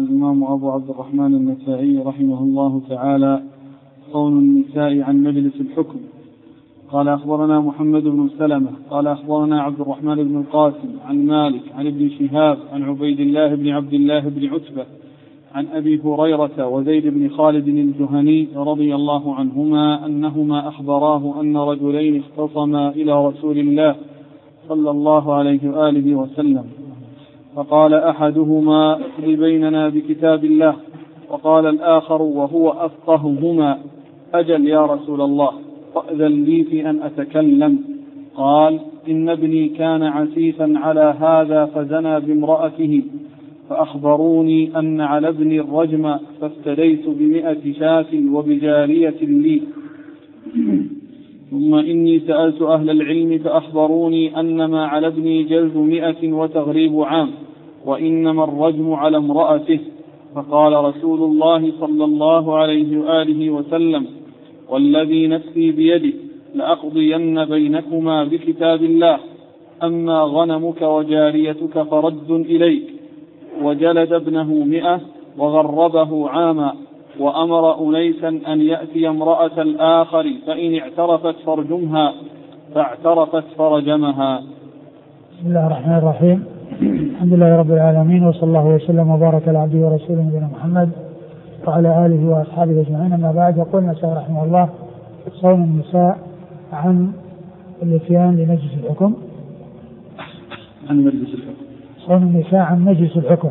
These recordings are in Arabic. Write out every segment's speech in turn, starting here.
الإمام أبو عبد الرحمن النسائي رحمه الله تعالى: صون النساء عن مجلس الحكم. قال أخبرنا محمد بن سلمة قال أخبرنا عبد الرحمن بن القاسم عن مالك عن ابن شهاب عن عبيد الله بن عبد الله بن عتبة عن أبي هريرة وزيد بن خالد الجهني رضي الله عنهما أنهما أخبراه أن رجلين اختصما إلى رسول الله صلى الله عليه وآله وسلم، فقال أحدهما: اقض بيننا بكتاب الله. وقال الآخر وهو أفقههما: أجل يا رسول الله، فأذن لي في أن أتكلم. قال: إن ابني كان عسيفا على هذا فزنى بامرأته، فأخبروني أن على ابني الرجم، فافتديت ب100 شاة وبجارية لي. ثم إني سألت أهل العلم فأخبروني أنما على ابني جلد 100 وتغريب عام، وإنما الرجم على امرأته. فقال رسول الله صلى الله عليه وآله وسلم: والذي نفسي بيده لأقضين بينكما بكتاب الله، أما غنمك وجاريتك فرد إليك. وجلد ابنه 100 وغربه عاما، وأمر أنيسا أن يأتي امرأة الآخر فإن اعترفت فارجمها، فاعترفت فرجمها. بسم الله الرحمن الرحيم. الحمد لله رب العالمين، وصلى الله وسلم وبارك على عبده ورسوله نبينا محمد وعلى آله وأصحابه أجمعين. أما بعد، يقول النسائي رحمه الله: صون النساء عن الاتيان لمجلس الحكم. عن مجلس الحكم. صون النساء عن مجلس الحكم،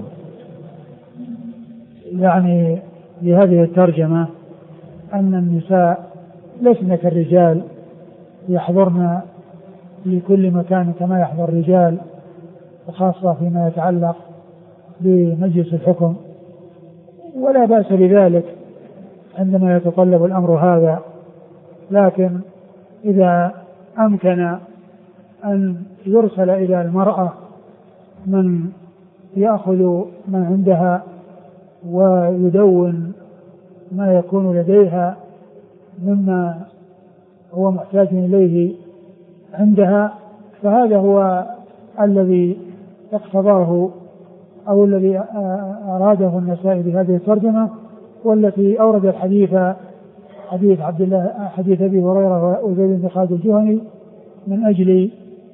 يعني بهذه الترجمة أن النساء لسن كالرجال يحضرن في كل مكان كما يحضر الرجال، وخاصة فيما يتعلق بمجلس الحكم، ولا بأس بذلك عندما يتطلب الأمر هذا. لكن إذا أمكن أن يرسل إلى المرأة من يأخذ ما عندها ويدون ما يكون لديها مما هو محتاج إليه عندها، فهذا هو الذي اقتضاه أو الذي أراده النسائي بهذه الترجمة، والتي أورد حديث عبد الله حديث أبي هريرة وزيد بن خالد الجهني من أجل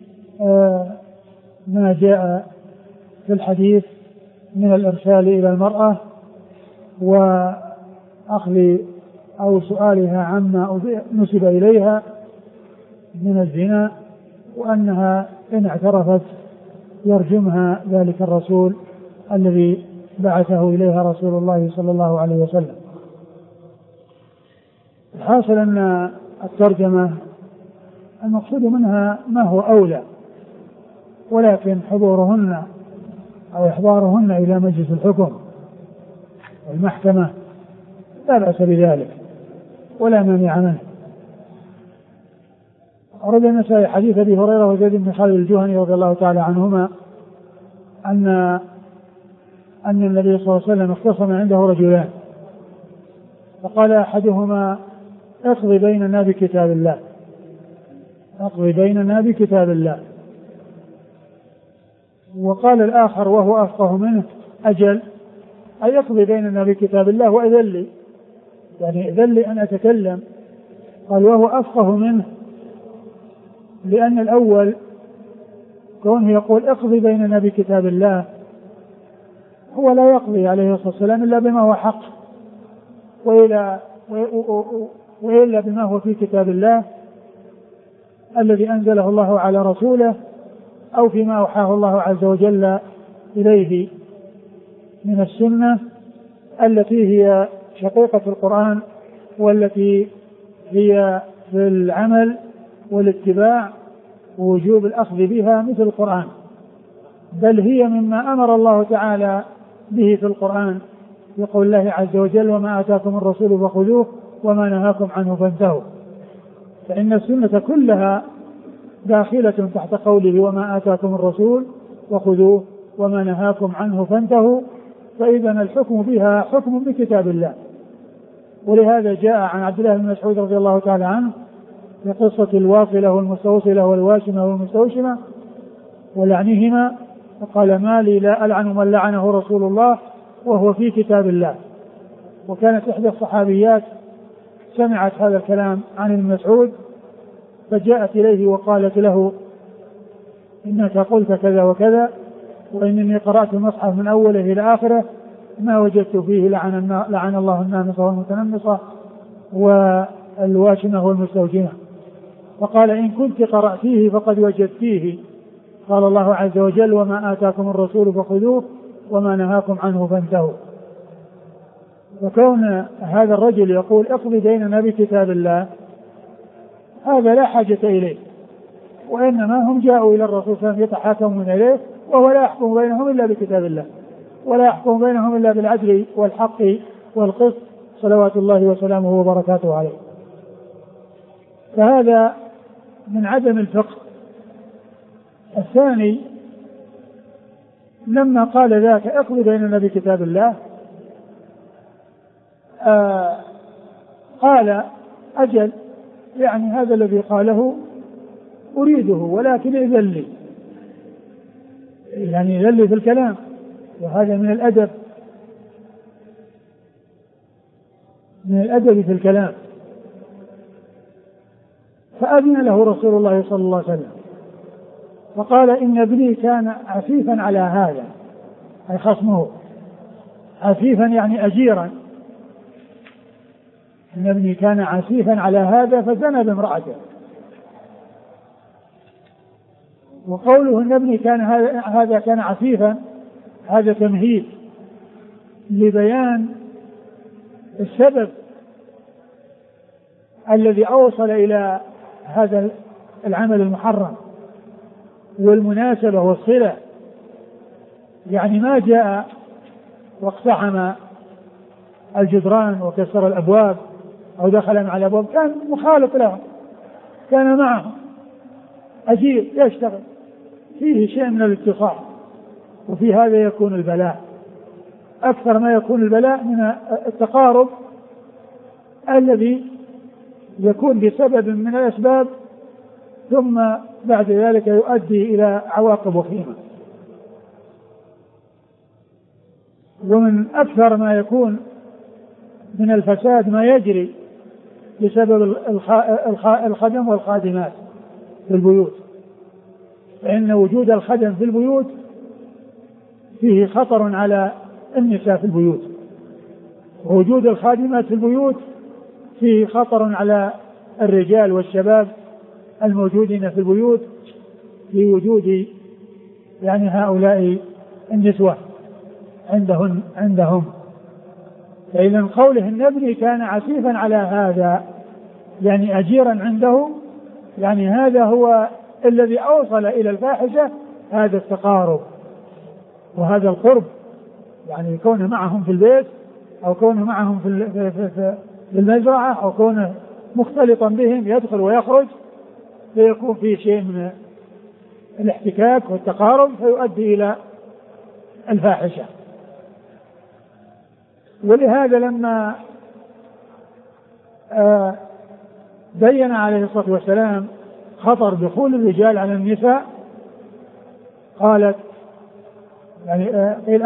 ما جاء في الحديث من الإرسال إلى المرأة وأخذ أو سؤالها عما نسب إليها من الزنا، وأنها إن اعترفت يرجمها ذلك الرسول الذي بعثه إليها رسول الله صلى الله عليه وسلم. الحاصل أن الترجمة المقصود منها ما هو أولى، ولكن حضورهن أو إحضارهن إلى مجلس الحكم والمحكمة لا بأس بذلك ولا مانع منه. أورد النسائي حديث أبي هريرة وزيد بن خالد الجهني رضي الله تعالى عنهما أن النبي صلى الله عليه وسلم اختصم عنده رجلان، فقال أحدهما: اقض بيننا بكتاب الله، اقض بيننا بكتاب الله. وقال الآخر وهو أفقه منه: أجل، أي اقض بيننا بكتاب الله وأذن لي، يعني أذن لي أن أتكلم. قال وهو أفقه منه، لأن الأول كونه يقول اقض بيننا بكتاب الله، هو لا يقضي عليه الصلاة والسلام إلا بما هو حق، وإلا بما هو في كتاب الله الذي أنزله الله على رسوله، أو فيما أوحاه الله عز وجل إليه من السنة التي هي شقيقة القرآن، والتي هي في العمل والاتباع ووجوب الأخذ بها مثل القرآن، بل هي مما أمر الله تعالى به في القرآن، يقول الله عز وجل: وما آتاكم الرسول فخذوه وما نهاكم عنه فانتهوا. فإن السنة كلها داخلة تحت قوله: وما آتاكم الرسول وخذوه وما نهاكم عنه فانتهوا. فإذا الحكم بها حكم بكتاب الله. ولهذا جاء عن عبد الله بن مسعود رضي الله تعالى عنه في قصة الواصلة والمستوصلة والواشمة والمستوشمة ولعنهما، فقال: ما لي لا ألعن من لعنه رسول الله وهو في كتاب الله. وكانت إحدى الصحابيات سمعت هذا الكلام عن ابن مسعود فجاءت إليه وقالت له إنك قلت كذا وكذا، وإنني قرأت المصحف من أوله إلى آخره ما وجدت فيه لعن الله النامصة والمتنمصة والواشمة والمستوجمة. فقال إن كنت قرأتيه فقد وجدتيه. قال الله عز وجل وما آتاكم الرسول فخذوه وما نهاكم عنه فانتهوا. وكون هذا الرجل يقول اقضي ديننا بكتاب الله هذا لا حاجة إليه، وإنما هم جاءوا إلى الرسول صلى الله عليه وسلم يتحاكمون إليه وهو لا يحكم بينهم إلا بكتاب الله ولا يحكم بينهم إلا بالعدل والحق والقسط صلوات الله وسلامه وبركاته عليه. فهذا من عدم الفقه. الثاني لما قال ذاك اقضي بيننا بكتاب الله قال أجل، يعني هذا الذي قاله أريده ولكن إذن لي، يعني إذن لي في الكلام، وهذا من الأدب، من الأدب في الكلام. فأذن له رسول الله صلى الله عليه وسلم فقال إن ابني كان عفيفا على هذا، أي خصمه، عفيفا يعني أجيرا، إن ابني كان عفيفا على هذا فزنى بامرأته. وقوله إن ابني كان هذا كان عفيفا هذا تمهيد لبيان السبب الذي أوصل إلى هذا العمل المحرم والمناسبة والصلة. يعني ما جاء واقتحم الجدران وكسر الأبواب أو دخل مع الأبواب، كان مخالط لهم، كان معهم أجير يشتغل، فيه شيء من الاتصال. وفي هذا يكون البلاء، أكثر ما يكون البلاء من التقارب الذي يكون بسبب من الأسباب ثم بعد ذلك يؤدي إلى عواقب وخيمة. ومن أكثر ما يكون من الفساد ما يجري بسبب الخدم والخادمات في البيوت، فإن وجود الخدم في البيوت فيه خطر على النساء في البيوت، ووجود الخادمات في البيوت فيه خطر على الرجال والشباب الموجودين في البيوت في وجود يعني هؤلاء النسوة عندهم. فإذا قوله إن ابني كان عفيفا على هذا يعني أجيرا عنده، يعني هذا هو الذي أوصل إلى الفاحشة، هذا التقارب وهذا القرب، يعني كونه معهم في البيت أو كونه معهم في المزرعة أو كونه مختلطا بهم يدخل ويخرج، فيكون فيه شيء من الاحتكاك والتقارب فيؤدي إلى الفاحشة. ولهذا لما بين عليه الصلاة والسلام خطر دخول الرجال على النساء قالت يعني قيل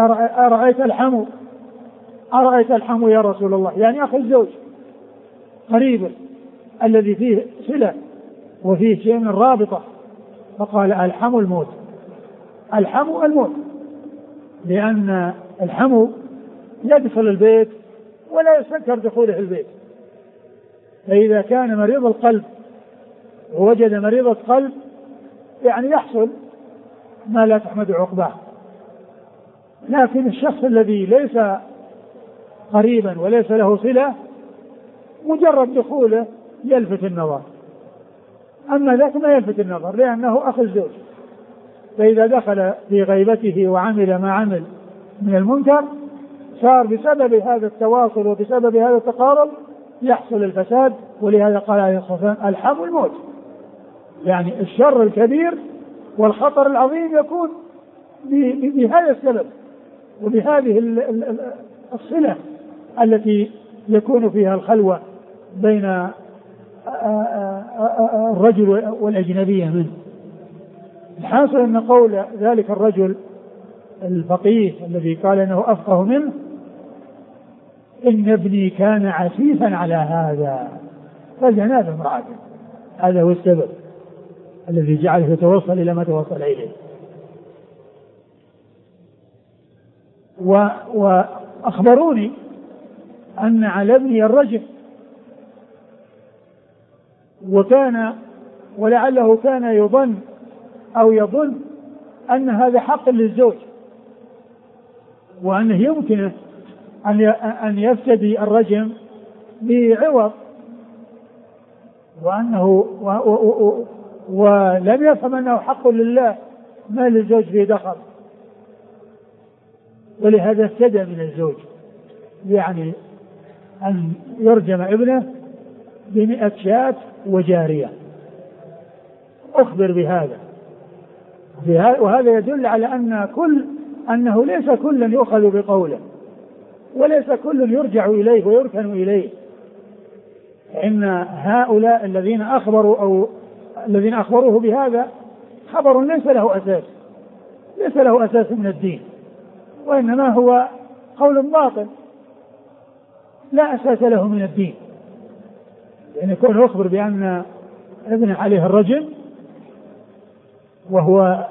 أرأيت الحمو يا رسول الله، يعني أخي الزوج قريبا الذي فيه صلة وفيه شيء من الرابطة. فقال الحمو الموت، الحمو الموت، لأن الحمو يدخل البيت ولا يستنكر دخوله البيت. فإذا كان مريض القلب ووجد مريض قلب يعني يحصل ما لا تحمد عقباه. لكن الشخص الذي ليس قريبا وليس له صلة مجرد دخوله يلفت النظر، أما ذاك ما يلفت النظر لأنه أخ الزوج. فإذا دخل في غيبته وعمل ما عمل من المنكر صار بسبب هذا التواصل وبسبب هذا التقارب يحصل الفساد. ولهذا قال عليه الصلاة والسلام الحمو الموت، يعني الشر الكبير والخطر العظيم يكون بهذا السبب وبهذه الصلة التي يكون فيها الخلوة بين الرجل والأجنبية منه. الحاصل أن قول ذلك الرجل الفقيه الذي قال أنه أفقه منه إن ابني كان عسيفا على هذا فجناب امرأته. هذا هو السبب الذي جعله يتوصل إلى ما توصل إليه. وأخبروني أن على ابني الرجم، ولعله كان يظن أو يظن أن هذا حق للزوج، وأنه يمكن أن يفتدي الرجم بعوض، ولم يفهم أنه حق لله ما للزوج فيه دخل، ولهذا افتدى من الزوج، يعني أن يرجم ابنه ب100 شاة وجارية. أخبر بهذا، وهذا يدل على أنه ليس كل يؤخذ بقوله، وليس كل يرجع إليه ويركن إليه. إن هؤلاء الذين أخبروه بهذا خبر ليس له أساس من الدين، وإنما هو قول باطل لا أساس له من الدين. يعني يكون يخبر بأن ابنه عليه الرجم وهو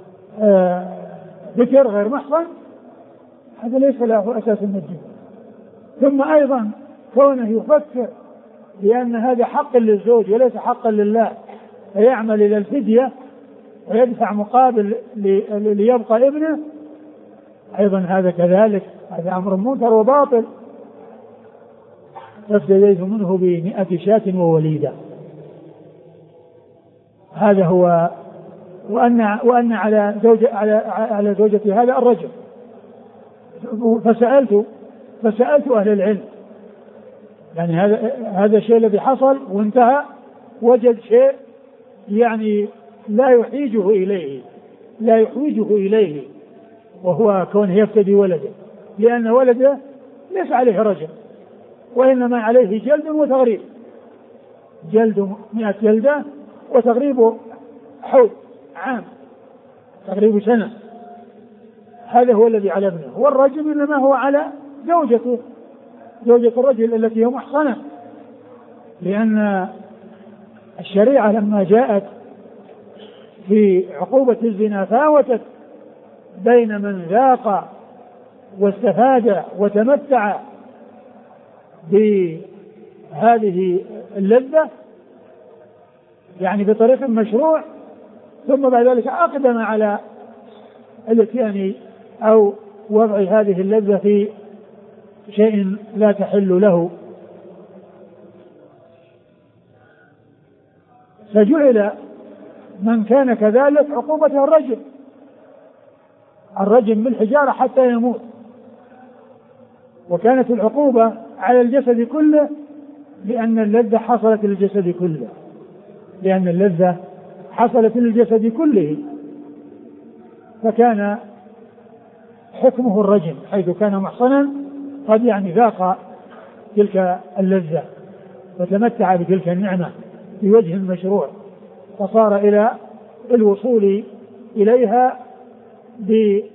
ذكر غير محصن، هذا ليس له أساس من الدين. ثم أيضا كونه يفكر بأن هذا حق للزوج وليس حقا لله، فيعمل إلى الفدية ويدفع مقابل ليبقى ابنه، أيضا هذا كذلك، هذا أمر منكر وباطل. فافتديت منه ب100 شاة ووليدة. هذا هو. وأن على زوجتي هذا الرجل. فسألت أهل العلم، يعني هذا الشيء الذي حصل وانتهى، وجد شيء يعني لا يحيجه إليه، وهو كونه يفتدي ولده، لأن ولده ليس عليه رجم، وإنما عليه جلد وتغريب، جلد 100 جلدة وتغريب حول عام، تغريب سنة. هذا هو الذي على ابنه. والرجم إنما هو على زوجته، زوجة الرجل التي هي محصنة، لأن الشريعة لما جاءت في عقوبة الزنا فاوتت بين من ذاق واستفاد وتمتع بهذه اللذة يعني بطريق مشروع، ثم بعد ذلك أقدم على الاتيان أو وضع هذه اللذة في شيء لا تحل له. فجعل من كان كذلك عقوبته الرجم بالحجارة حتى يموت، وكانت العقوبة على الجسد كله لأن اللذة حصلت للجسد كله، فكان حكمه الرجم حيث كان محصنا قد يعني ذاق تلك اللذة وتمتع بتلك النعمة بوجه مشروع، فصار إلى الوصول إليها بوجه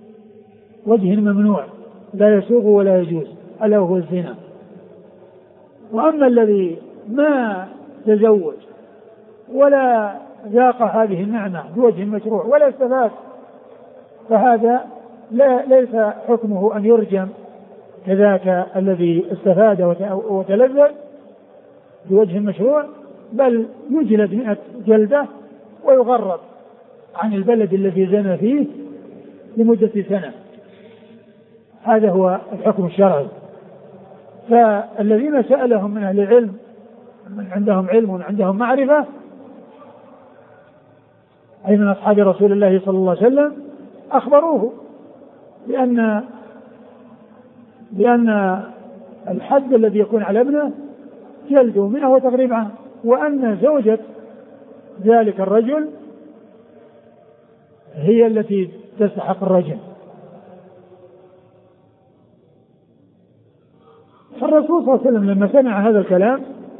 ممنوع لا يسوغ ولا يجوز، ألا هو الزنا. وأما الذي ما تزوج ولا ذاق هذه النعمة بوجه مشروع ولا استفاد، فهذا ليس حكمه أن يرجم كذاك الذي استفاد وتلذذ بوجه مشروع، بل يجلد 100 جلدة ويغرب عن البلد الذي زنى فيه لمدة سنة. هذا هو الحكم الشرعي. فالذين سألهم من أهل العلم، من عندهم علم وعندهم معرفة، أي من أصحاب رسول الله صلى الله عليه وسلم، أخبروه بأن الحد الذي يكون على ابنه جلده 100 وتغريب عنه، وأن زوجة ذلك الرجل هي التي تستحق الرجم. فالرسول صلى الله عليه وسلم لما سمع هذا الكلام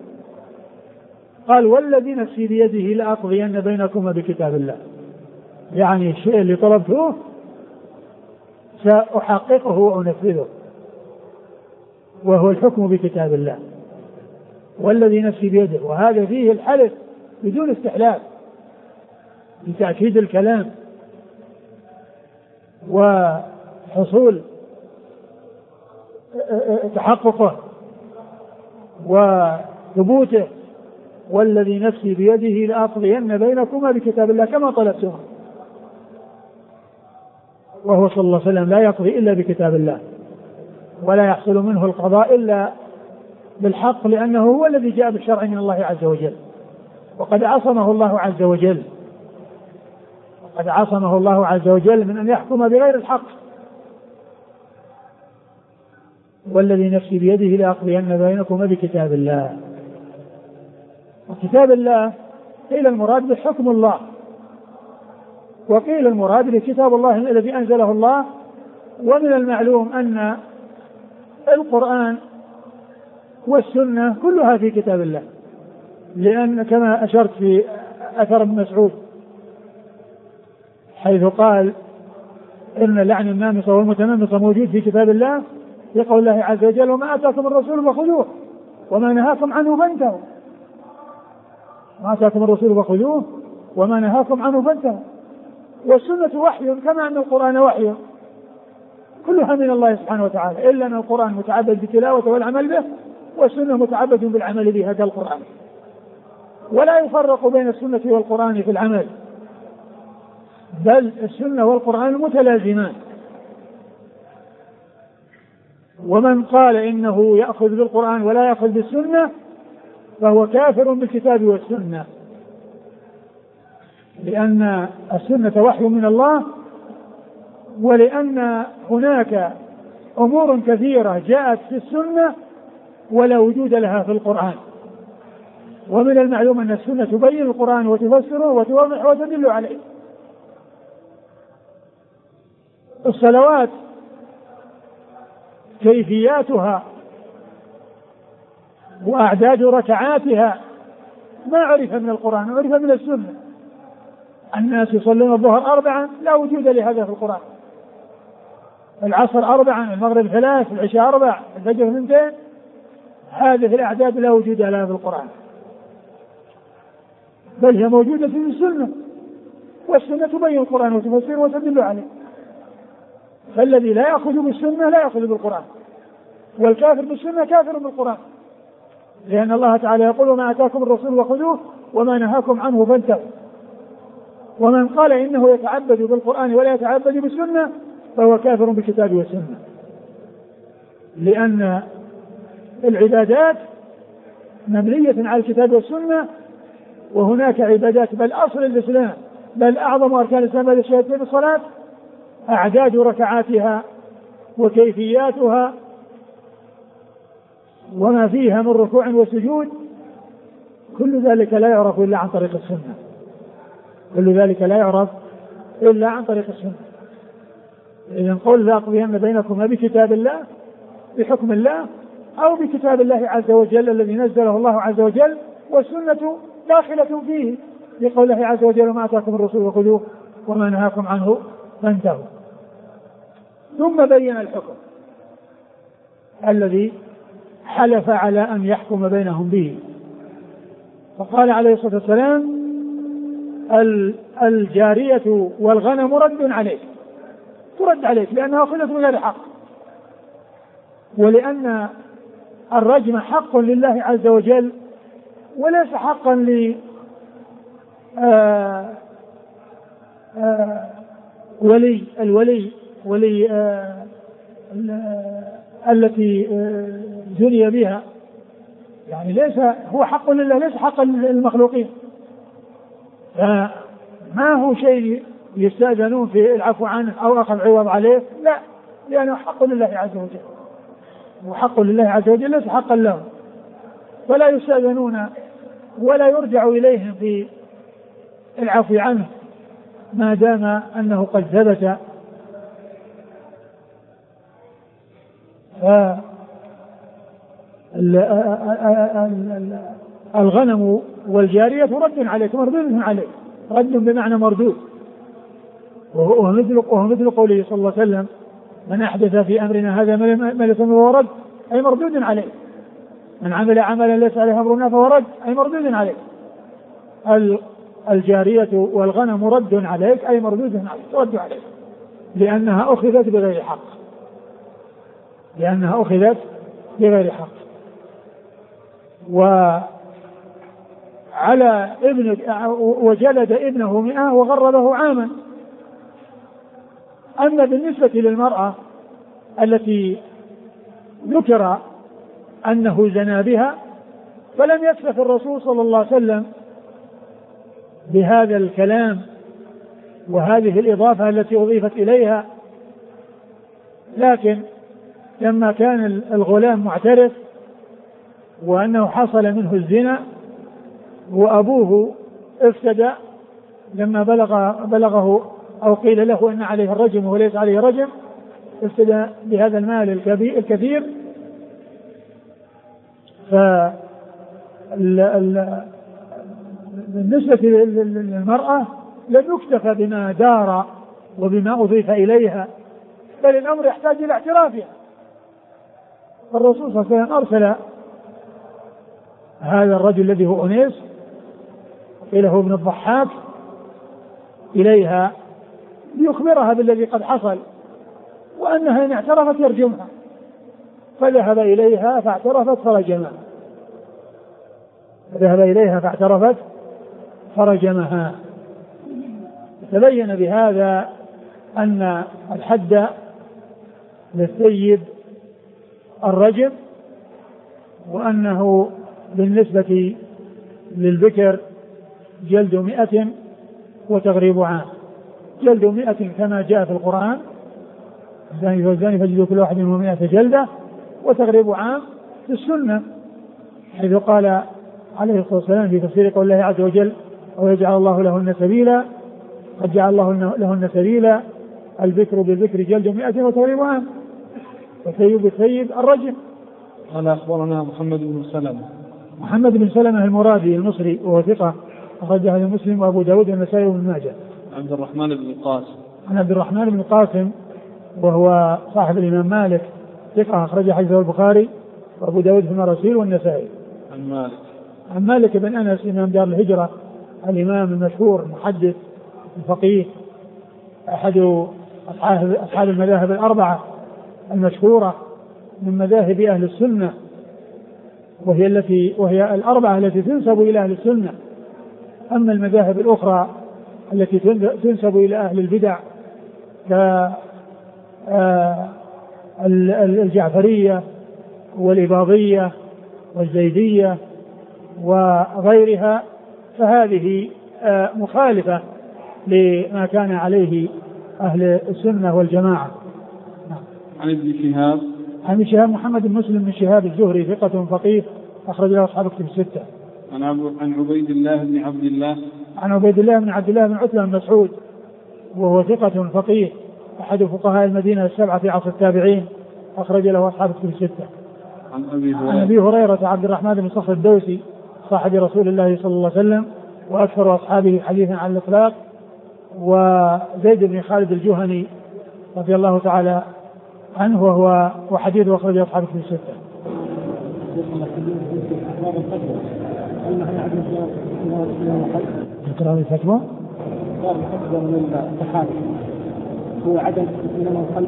قال: والذي نفسي بيده لأقضين بينكما بكتاب الله، يعني الشيء اللي طلبته سأحققه وأنفذه. وهو الحكم بكتاب الله والذي نفسي بيده. وهذا فيه الحلف بدون استحلاف لتأكيد الكلام وحصول تحققه وثبوته. والذي نفسي بيده لأقضين بينكما بكتاب الله كما طلبتم. وهو صلى الله عليه وسلم لا يقضي إلا بكتاب الله ولا يحصل منه القضاء إلا بالحق، لأنه هو الذي جاء بالشرع من الله عز وجل، وقد عصمه الله عز وجل، وقد عصمه الله عز وجل من أن يحكم بغير الحق. والذي نفسي بيده لأقضين بينكما بكتاب الله. وكتاب الله قيل المراد بحكم الله، وقيل المراد بكتاب الله الذي أنزله الله. ومن المعلوم أن القرآن والسنة كلها في كتاب الله، لأن كما أشرت في أثر ابن مسعود حيث قال إن لعن النامصة والمتنمصة موجود في كتاب الله، يقول الله عز وجل وما آتاكم الرسول فخذوه وما نهاكم عنه فانتهوا. ما آتاكم الرسول فخذوه وما نهاكم عنه فانتهوا. والسنة وحي كما أن القرآن وحي، كلها من الله سبحانه وتعالى، إلا أن القرآن متعبد بتلاوته والعمل به، والسنة متعبد بالعمل بهذا القرآن. ولا يفرق بين السنة والقرآن في العمل، بل السنة والقرآن متلازمان. ومن قال إنه يأخذ بالقرآن ولا يأخذ بالسنة فهو كافر بالكتاب والسنة، لأن السنة وحي من الله، ولأن هناك أمور كثيرة جاءت في السنة ولا وجود لها في القرآن. ومن المعلوم أن السنة تبين القرآن وتفسره وتوضح وتدل عليه. الصلوات كيفياتها وأعداد ركعاتها ما عرف من القرآن، عرف من السنة. الناس يصلون الظهر 4 لا وجود لهذا في القرآن، العصر 4، المغرب 3، العشاء 4، الفجر 2. هذه الأعداد لا وجود لها في القرآن، بل هي موجودة في السنة، والسنة تبين القرآن وتفسره وتدل عليه. فالذي لا يأخذ بالسنة لا يأخذ بالقرآن، والكافر بالسنة كافر بالقرآن، لأن الله تعالى يقول وما آتاكم الرسول وخذوه وما نهاكم عنه فانتهوا. ومن قال إنه يتعبد بالقرآن ولا يتعبد بالسنة فهو كافر بالكتاب والسنة، لأن العبادات مبنية على الكتاب والسنة. وهناك عبادات بل أصل الإسلام بل أعظم أركان الإسلام بعد الشهادتين الصلاة، أعداد ركعاتها وكيفياتها وما فيها من ركوع وسجود، كل ذلك لا يعرف إلا عن طريق السنة، كل ذلك لا يعرف إلا عن طريق السنة. إذن قل لأقضين بينكم بكتاب الله بحكم الله أو بكتاب الله عز وجل الذي نزله الله عز وجل، والسنة داخلة فيه لقول الله عز وجل ما آتاكم الرسول فخذوه وما نهاكم عنه فانتهوا. ثم بين الحكم الذي حلف على أن يحكم بينهم به، فقال عليه الصلاة والسلام الجارية والغنم رد عليك، ترد عليك لأنها أخذت من غير حق، ولأن الرجم حق لله عز وجل وليس حقا ولي التي جني بها، يعني ليس هو حق لله ليس حقا للمخلوقين. فما هو شيء يستأذنون في العفو عنه أو أخذ عوض عليه، لا، لأنه حق لله عز وجل، وحق لله عز وجل ليس حقا له، فلا يستأذنون ولا يرجع إليهم في العفو عنه ما دام أنه قد ثبت. الغنم والجارية رد عليك، مردود عليك، رد بمعنى مردود، وهو مثل قوله صلى الله عليه وسلم من أحدث في أمرنا هذا ما ليس منه رد أي مردود عليه. من عمل عملا ليس عليه أمرنا فهو رد أي مردود عليه. الجارية والغنم رد عليك أي مردود عليك رد عليك لأنها أخذت بغير حق، لأنها أخذت بغير حق. وعلى ابن وجلد ابنه 100 وغربه عاما. أما بالنسبة للمرأة التي ذكر أنه زنى بها فلم يكتف الرسول صلى الله عليه وسلم بهذا الكلام وهذه الإضافة التي أضيفت إليها، لكن لما كان الغلام معترف وأنه حصل منه الزنا وأبوه افتدى لما بلغه أو قيل له أن عليه الرجم وليس عليه رجم، افتدى بهذا المال الكثير. بالنسبة للمرأة لم يكتفى بما دار وبما أضيف إليها، بل الأمر يحتاج إلى اعترافها. فالرسول صلى الله عليه وسلم أرسل هذا الرجل الذي هو أنيس قيل هو ابن الضحاك إليها ليخبرها بالذي قد حصل وأنها إن اعترفت يرجمها، فذهب إليها فاعترفت فرجمها. تبين بهذا أن الحد للسيد الرجم، وأنه بالنسبة للبكر جلد 100 وتغريب عام. جلد 100 كما جاء في القرآن الزاني والزاني فاجلدوا كل واحد منهم 100 جلدة، وتغريب عام في السنة حيث قال عليه الصلاة والسلام في تفسير قول الله عز وجل أو يجعل الله لهن سبيلا، قد جعل الله لهن سبيلا، البكر بالبكر جلد 100 وتغريب عام، والثيب بالثيب الرجم. قال أخبرنا محمد بن سلمة المرادي المصري وهو ثقة أخرجه مسلم وأبو داود والنسائي وابن ماجه. عبد الرحمن بن القاسم وهو صاحب الإمام مالك ثقة أخرج حديثه البخاري وأبو داود في المراسيل والنسائي. عن مالك بن أنس إمام دار الهجرة الإمام المشهور المحدث الفقيه أحد أصحاب المذاهب الأربعة المشهورة من مذاهب أهل السنة، وهي الأربعة التي تنسب إلى أهل السنة. أما المذاهب الأخرى التي تنسب إلى أهل البدع كالجعفرية والإباضية والزيدية وغيرها فهذه مخالفة لما كان عليه أهل السنة والجماعة. عن ابن شهاب محمد بن مسلم بن شهاب الزهري ثقة فقيه أخرج له أصحاب كتب الستة. عن عبيد الله بن عبد الله بن عتبة بن مسعود وهو ثقة فقيه أحد فقهاء المدينة السبعة في عصر التابعين أخرج له أصحاب كتب الستة. عن أبي هريرة عبد الرحمن بن صخر الدوسي صاحب رسول الله صلى الله عليه وسلم وأكثر أصحابه حديثا عن الإطلاق، وزيد بن خالد الجهني رضي الله تعالى عنه وهو وحديثه أخرج أصحاب كتب الستة. تكرار الفتوى هو عدم من الخلق.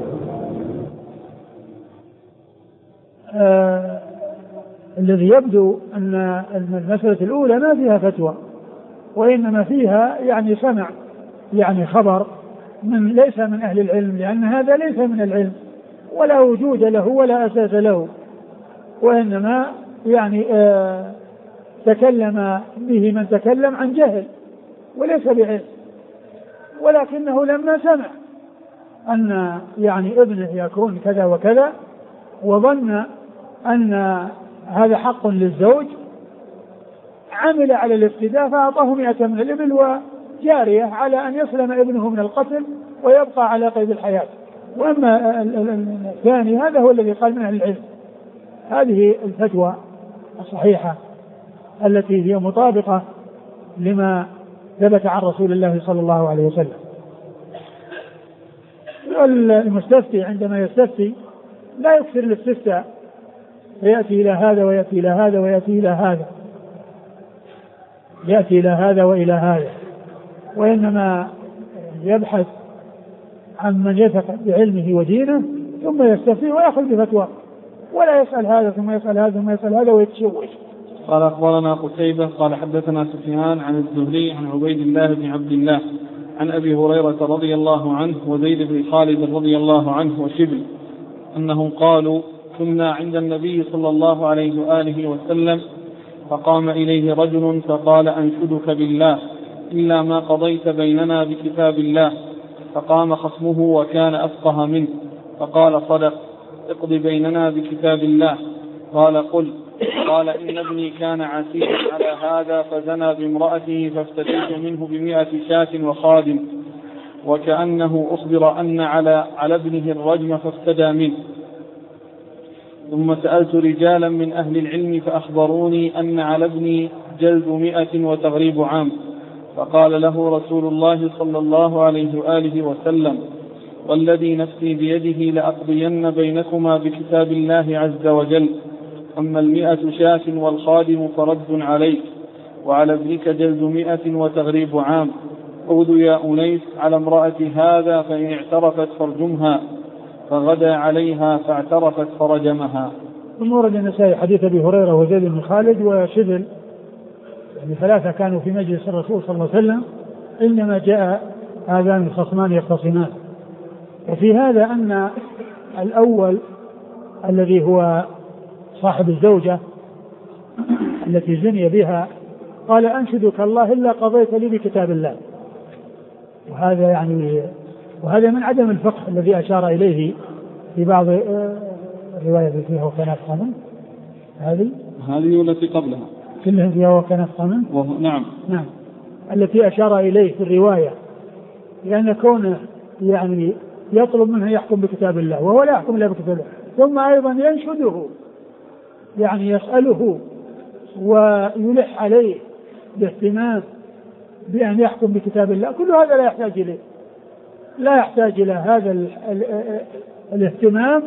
الذي يبدو أن المسألة الأولى ما فيها فتوى، وإنما فيها يعني سمع يعني خبر من ليس من أهل العلم، لأن هذا ليس من العلم ولا وجود له ولا أساس له، وإنما يعني تكلم به من تكلم عن جهل وليس بعلم، ولكنه لما سمع أن يعني ابنه يكون كذا وكذا وظن أن هذا حق للزوج عمل على الافتداء فأعطاه 100 من الإبل وجارية على أن يسلم ابنه من القتل ويبقى على قيد الحياة. وأما الثاني هذا هو الذي قال من أهل العلم. هذه الفتوى الصحيحة التي هي مطابقة لما ثبت عن رسول الله صلى الله عليه وسلم. المستفتي عندما يستفتي لا يكثر الاستفتاء فيأتي إلى هذا ويأتي إلى هذا ويأتي إلى هذا، يأتي إلى هذا وإلى هذا، وإنما يبحث عن من يثق بعلمه ودينه ثم يستفتي ويأخذ بفتوى، ولا يسأل هذا ثم يسأل هذا ثم يسأل هذا ويتشوش. قال أخبرنا قتيبة قال حدثنا سفيان عن الزهري عن عبيد الله بن عبد الله عن أبي هريرة رضي الله عنه وزيد بن خالد رضي الله عنه وشبل أنهم قالوا كنا عند النبي صلى الله عليه وآله وسلم فقام إليه رجل فقال أنشدك بالله إلا ما قضيت بيننا بكتاب الله، فقام خصمه وكان أفقه منه فقال صدق اقض بيننا بكتاب الله. قال قل. قال إن ابني كان عسيرا على هذا فزنى بامرأته فافتديت منه ب100 شاة وخادم، وكأنه أخبر أن على ابنه الرجم فافتدى منه. ثم سألت رجالا من أهل العلم فأخبروني أن على ابني جلد 100 وتغريب عام، فقال له رسول الله صلى الله عليه وآله وسلم والذي نفسي بيده لأقضين بينكما بكتاب الله عز وجل، أما 100 شاة والخادم فرد عليك، وعلى ابنك جلد 100 وتغريب عام، خذ يا أنيس على امرأة هذا فإن اعترفت فارجمها، فغدا عليها فاعترفت فرجمها. ثم ورد النسائي حديث أبي هريرة وزيد بن خالد وشبل، يعني 3 كانوا في مجلس الرسول صلى الله عليه وسلم إنما جاء هذان الخصمان يختصمان. وفي هذا أن الأول الذي هو صاحب الزوجة التي زني بها قال أنشدك الله إلا قضيت لي بكتاب الله، وهذا من عدم الفقه الذي أشار إليه في بعض الرواية التي فيها وكان أفقه منه. هذه التي قبلها كلها فيها وكان أفقه منه. نعم التي أشار إليه في الرواية، لأن كونه يعني يطلب منه يحكم بكتاب الله وهو لا يحكم إلا بكتاب الله، ثم أيضا ينشده يعني يسأله ويلح عليه باهتمام بأن يحكم بكتاب الله، كل هذا لا يحتاج إلى هذا الاهتمام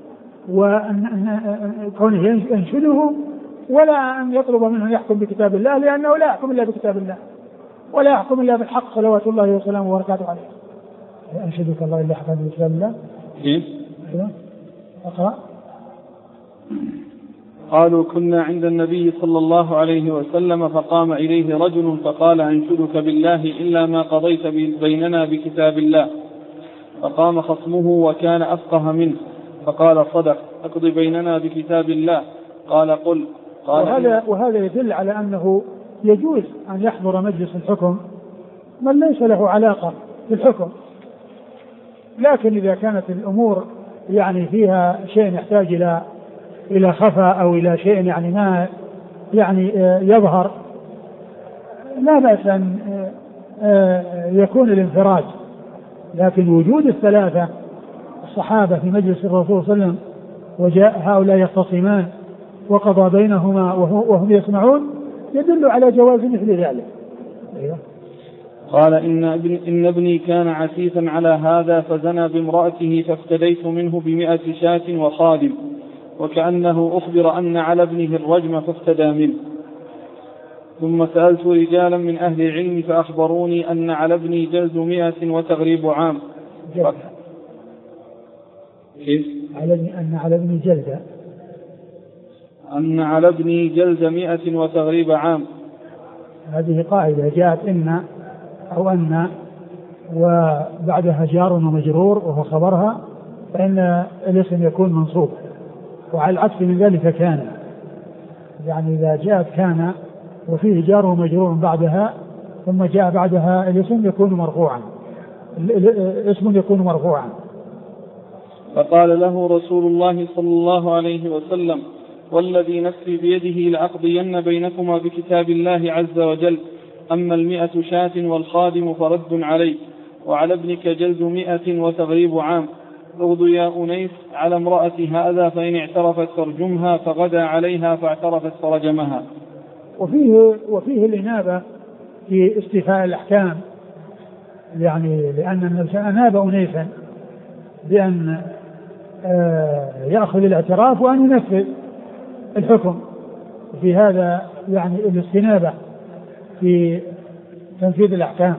وأن كونه ينشده، ولا أن يطلب منه يحكم بكتاب الله، لأنه لا يحكم إلا بكتاب الله ولا يحكم إلا بالحق صلوات الله وسلامه وبركاته عليه. أنشدك الله إلا حكم بكتاب الله. أقرأ. قالوا كنا عند النبي صلى الله عليه وسلم فقام إليه رجل فقال أنشدك بالله إلا ما قضيت بيننا بكتاب الله، فقام خصمه وكان أفقه منه فقال صدق اقض بيننا بكتاب الله. قال قل. وهذا يدل على أنه يجوز أن يحضر مجلس الحكم من ليس له علاقة بالحكم، لكن إذا كانت الأمور يعني فيها شيء يحتاج إلى خفاء أو إلى شيء يعني ما يعني يظهر، لا بأس أن يكون الانفراد. لكن وجود ال3 الصحابة في مجلس الرسول صلى الله عليه وسلم وجاء هؤلاء يختصمان وقضى بينهما وهم يدل على جواز مثل ذلك. قال إن ابني كان عسيفا على هذا فزنى بامرأته فافتديت منه ب100 شاة وخادم، وكأنه أخبر أن على ابنه الرجم فافتدى منه. ثم سألت رجالا من أهل العلم فأخبروني أن على ابني جلد 100 وتغريب عام. أن على ابني جلد أن على ابني جلد 100 وتغريب عام. هذه قاعدة جاءت إن أو أن وبعدها جار ومجرور وهو خبرها، فإن الاسم يكون منصوب، وعلى العكس من ذلك كان، يعني إذا جاءت كان وفيه جار ومجرور بعدها ثم جاء بعدها الاسم يكون مرفوعا، الاسم يكون مرفوعا. فقال له رسول الله صلى الله عليه وسلم والذي نفسي بيده لأقضين بينكما بكتاب الله عز وجل، أما 100 شاة والخادم فرد عليك، وعلى ابنك جلد 100 وتغريب عام، اغض يا أنيس على امرأة هذا فإن اعترفت فارجمها، فغدا عليها فاعترفت فرجمها. وفيه الإنابة في استيفاء الأحكام، يعني لأن النبي أناب أنيسا بأن يأخذ الاعتراف وأن ينفذ، الحكم في هذا يعني الاستنابة في تنفيذ الأحكام.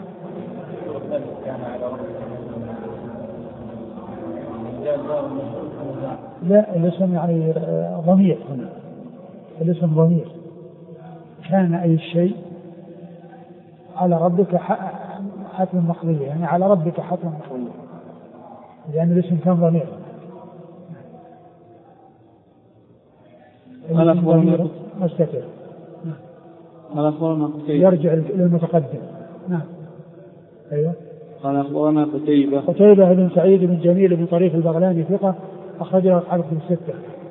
لا الاسم يعني ضمير هنا، الاسم ضمير، كان أي الشيء على ربك حتم مقضية، يعني على ربك حتم مقضية، لأن الاسم كان ضمير. مستتر. يرجع للمتقدم. نعم. أيوه. قال أخبرنا قتيبة بن سعيد بن جميل بن طريف البغلاني ثقة أخرجه أصحاب الكتب الستة.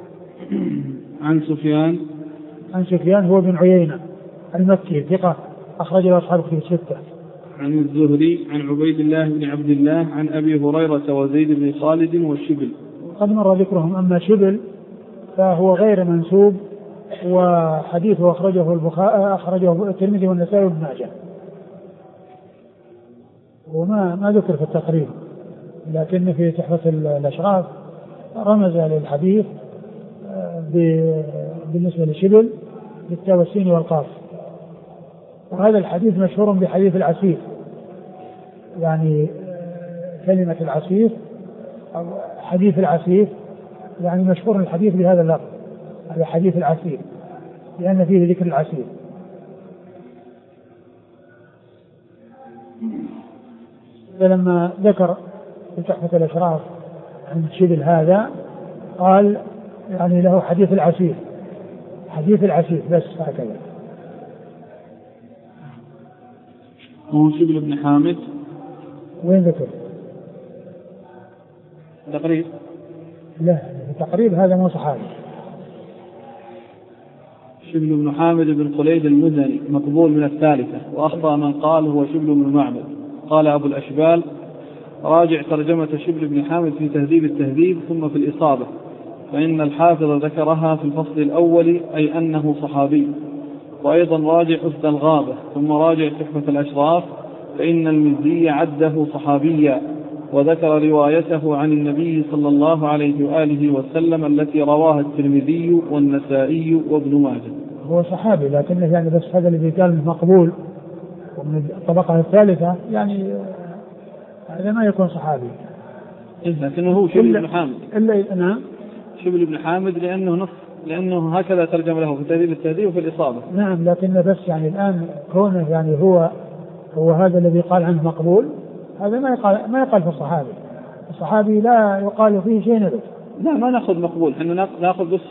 عن سفيان هو بن عيينة المكي ثقة أخرجه أصحاب الكتب الستة. عن الزهري عن عبيد الله بن عبد الله عن أبي هريرة وزيد بن خالد والشبل. قد مر ذكرهم. أما شبل فهو غير منسوب، وحديثه أخرجه الترمذي والنسائي وابن ماجه، وما ذكر في التقريب، لكن في تحفة الأشراف رمز للحديث بالنسبة لشبل بالتاء والسين والقاف. وهذا الحديث مشهور بحديث العسير، يعني كلمة العسير أو حديث العسير، يعني مشهور الحديث بهذا اللفظ، هذا حديث العسير لأن فيه ذكر العسير. فلما ذكر في تحفة الأشراف عن شبل هذا قال يعني له حديث العسير، حديث العسير بس هكذا. هو شبل بن حامد وين ذكر؟ تقريب؟ لا تقريب هذا مو صحابي. شبل بن حامد بن خليد المزني مقبول من الثالثة، وأخطأ من قال هو شبل بن معبد. قال أبو الأشبال راجع ترجمة شبل بن حامد في تهذيب التهذيب ثم في الإصابة، فإن الحافظ ذكرها في الفصل الأول أي أنه صحابي. وأيضا راجع أسد الغابة ثم راجع تحفة الأشراف فإن المزي عده صحابيا، وذكر روايته عن النبي صلى الله عليه وآله وسلم التي رواها الترمذي والنسائي وابن ماجه. هو صحابي لكنه يعني بس هذا الذي قال مقبول ومن الطبقة الثالثة، يعني هذا ما يكون صحابي. لكنه هو شبل بن حامد. نعم شبل بن حامد لأنه هكذا ترجم له في تهذيب التهذيب وفي الإصابة. نعم لكن بس يعني الآن كونه يعني هو هذا الذي قال عنه مقبول، هذا ما يقال في الصحابي. الصحابي لا يقال فيه شيء نبت. لا ما نأخذ مقبول، إحنا نأخذ بس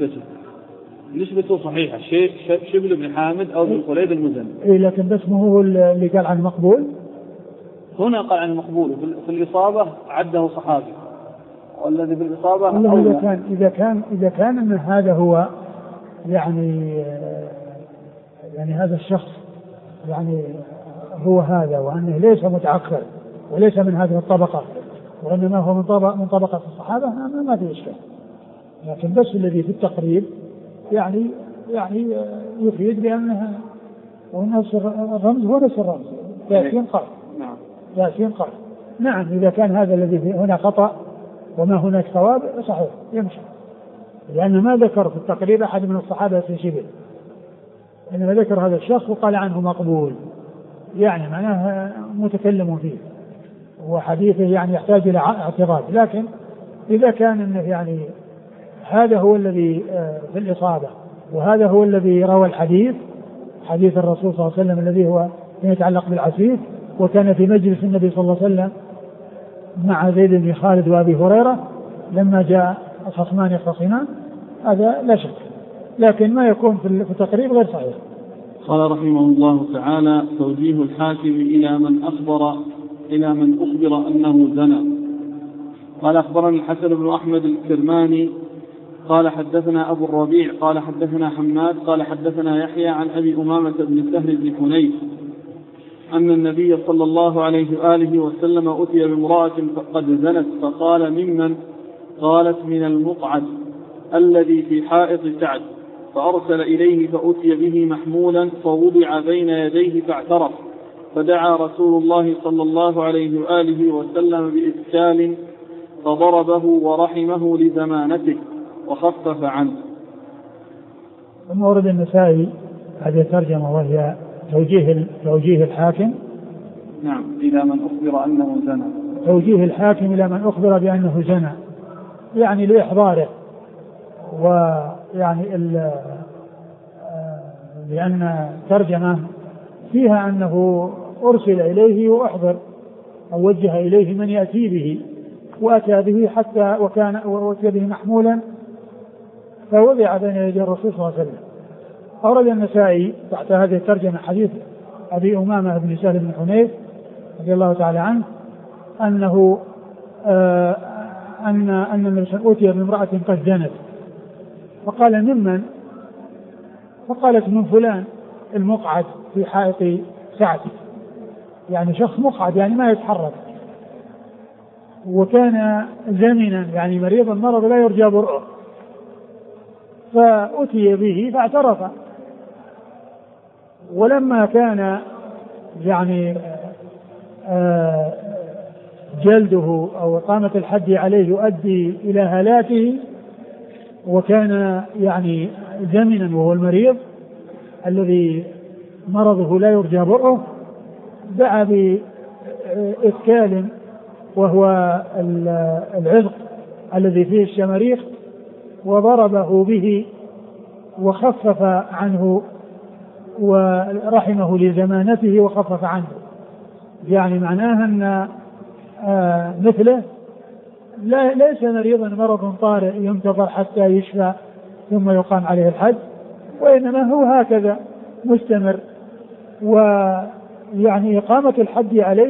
نسبته صحيحة. شبل بن حامد أو بن خليد المزني. إيه لكن بس مو هو اللي قال عنه مقبول. هنا قال عنه مقبول، في الإصابة عده صحابي، والذي في الإصابة إذا كان أن هذا هو يعني هذا الشخص يعني هو هذا، وأنه ليس متأخر وليس من هذه الطبقة وإنما هو من طبقة الصحابة ما في إشكال. لكن بس الذي في التقريب يعني يفيد بأنها الرمز هو نفس الرمز 30 قرن. نعم 30 قرن. نعم إذا كان هذا الذي هنا خطأ وما هناك صواب صحيح يمشي، لأنه ما ذكر في التقريب أحد من الصحابة في شبه، إنما ذكر هذا الشخص وقال عنه مقبول، يعني معناه متكلم فيه وحديثه يعني يحتاج إلى اعتراض. لكن إذا كان إنه يعني هذا هو الذي في الإصابة وهذا هو الذي روى الحديث، حديث الرسول صلى الله عليه وسلم الذي هو يتعلق بالعسير، وكان في مجلس النبي صلى الله عليه وسلم مع زيد بن خالد وأبي هريرة لما جاء الخصمان يختصمان، هذا لا شك، لكن ما يكون في التقريب غير صحيح. قال رحمه الله تعالى: توجيه الحاكم إلى من أخبر أنه زنى. قال أخبرنا الحسن بن أحمد الكرماني قال حدثنا أبو الربيع قال حدثنا حماد قال حدثنا يحيى عن أبي أمامة بن سهل بن حنيف أن النبي صلى الله عليه وآله وسلم أتي بامرأة قد زنت، فقال: ممن؟ قالت: من المقعد الذي في حائط سعد. فأرسل إليه فأتي به محمولا فوضع بين يديه فاعترف، فدعا رسول الله صلى الله عليه وآله وسلم بإسكال فضربه ورحمه لزمانته وخفف عنه. ثم ورد النسائي هذه الترجمة وهي توجيه الحاكم. نعم. إلى من أخبر أنه زنى. توجيه الحاكم إلى من أخبر بأنه زنى، يعني لإحضاره، ويعني لأن ترجمة فيها أنه أرسل إليه وأحضر أو وجه إليه من يأتي به، وأتى به حتى وأتي به محمولا فوضع بين يدي الرسول صلى الله عليه وسلم. أورد النسائي تحت هذه الترجمة حديث أبي أمامة بن سهل بن حنيف رضي الله تعالى عنه أنه أن النبي صلى الله عليه وسلم أتي بامرأة قد زنت، فقال ممن؟ فقالت من فلان المقعد في حائط سعد، يعني شخص مقعد يعني ما يتحرك، وكان زمنا يعني مريض المرض لا يرجى برؤه، فأتي به فاعترف. ولما كان يعني جلده أو إقامة الحد عليه يؤدي إلى هلاكه، وكان يعني زمنا وهو المريض الذي مرضه لا يرجى برؤه، دعا بإسكال وهو العذق الذي فيه الشماريخ، وضربه به وخفف عنه ورحمه لزمانته وخفف عنه، يعني معناها أن مثله ليس مريضا مرض طارئ ينتظر حتى يشفى ثم يقام عليه الحد، وإنما هو هكذا مستمر، ويعني إقامة الحد عليه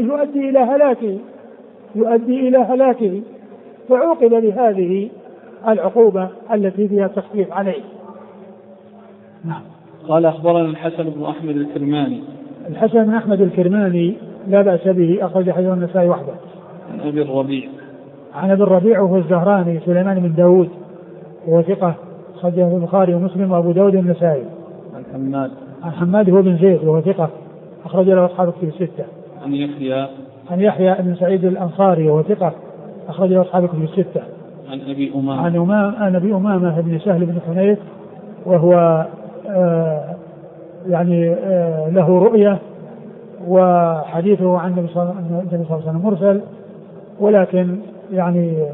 يؤدي إلى هلاكه، فعوقب بهذه العقوبة التي فيها التخفيف عليه. نعم. قال أخبرنا الحسن بن أحمد الكرماني. الحسن بن أحمد الكرماني لا بأس به، أخرج حديث النسائي وحده. عن أبي الربيع. عن أبي الربيع وهو الزهراني سليمان بن داود وهو ثقة، أخرجه البخاري ومسلم وأبو داود والنسائي. عن حماد هو بن زيد وهو ثقة، أخرج له أصحاب الكتب الستة. عن يحيى بن سعيد الأنصاري وهو ثقة، أخرج له أصحاب الكتب الستة. عن أبي أمامة. عن أبي أمامة بن سهل بن حنيف وهو يعني له رؤية، وحديثه عن النبي صلى الله عليه وسلم مرسل، ولكن يعني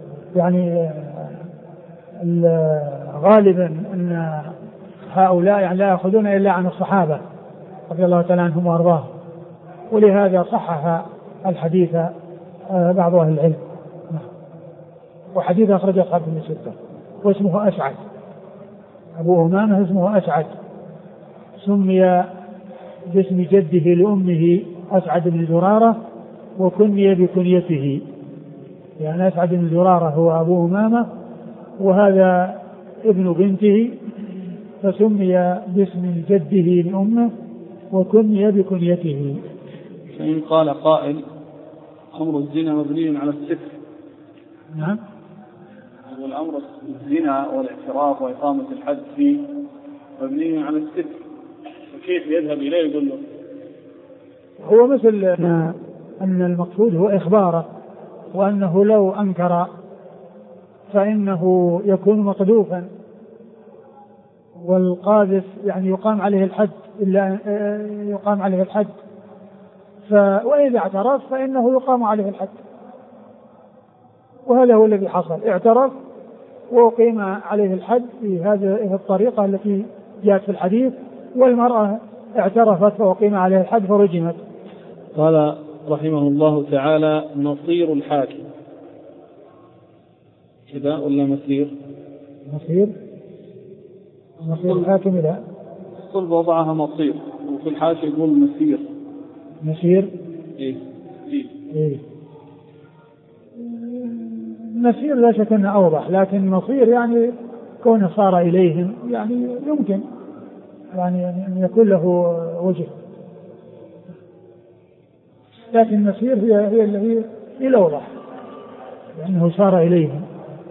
غالبا أن هؤلاء يعني لا يأخذون إلا عن الصحابة رضي الله تعالى عنهم وأرضاهم، ولهذا صحح الحديث بعض أهل العلم. وحديث أخرج أصحاب الكتب الستة. واسمه أسعد، أبو أمامة اسمه أسعد، سمي باسم جده لأمه أسعد بن زرارة، وكني بكنيته، يعني أسعد بن زرارة هو أبو أمامة وهذا ابن بنته، فسمي باسم جده لأمه وكني بكنيته. فإن قال قائل أمر الزنا مبني على الستر. نعم. والأمر الزنا والاعتراف وإقامة الحد فيه مبني على الستر، فكيف يذهب إليه يقول له؟ هو مثل أن المقصود هو إخباره، وأنه لو أنكر فإنه يكون مقذوفا، والقاذف يعني يقام عليه الحد وإذا اعترف فإنه يقام عليه الحد، وهذا هو الذي حصل، اعترف وأقيم عليه الحد في هذه الطريقة التي جاءت في الحديث، والمرأة اعترفت فأقيم عليه الحد فرجمت. قال رحمه الله تعالى نصير الحاكم كذا ولا مسير؟ نصير الحاكم لا، الصلب وضعها مصير، وفي الحاشية يقول مسير. إيه. مسير لا شك أنه أوضح، لكن مصير يعني كونه صار إليهم يعني يمكن يعني أن يكون له وجه، لكن مسير هي الذي الأوضح لأنه صار إليهم.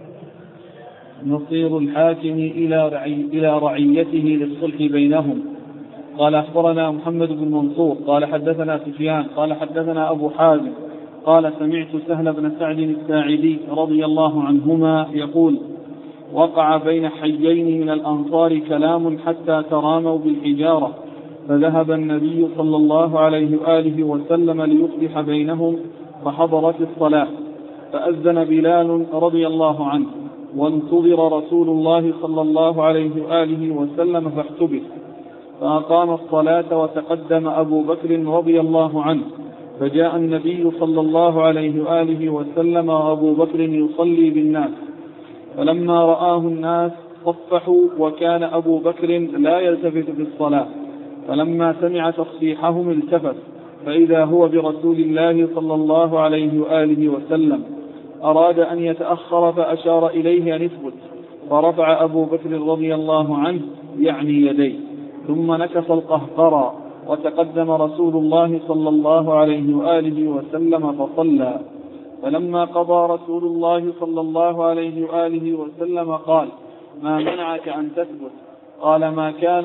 نصير الحاكم إلى رعيته للصلح بينهم. قال أخبرنا محمد بن منصور قال حدثنا سفيان قال حدثنا أبو حازم قال سمعت سهل بن سعد الساعدي رضي الله عنهما يقول وقع بين حيين من الأنصار كلام حتى تراموا بالحجارة، فذهب النبي صلى الله عليه وآله وسلم ليصلح بينهم، فحضرت الصلاة، فأذن بلال رضي الله عنه، وانتظر رسول الله صلى الله عليه وآله وسلم فاحتبس، فأقام الصلاة وتقدم أبو بكر رضي الله عنه، فجاء النبي صلى الله عليه وآله وسلم وأبو بكر يصلي بالناس، فلما رآه الناس صفحوا، وكان أبو بكر لا يلتفت في الصلاة، فلما سمع تصفيحهم التفت، فإذا هو برسول الله صلى الله عليه وآله وسلم، أراد أن يتأخر فأشار إليه أن يثبت، فرفع أبو بكر رضي الله عنه يعني يديه، ثم نكص القهقرى، وتقدم رسول الله صلى الله عليه وآله وسلم فصلى، فلما قضى رسول الله صلى الله عليه وآله وسلم قال: ما منعك أن تثبت؟ قال: ما كان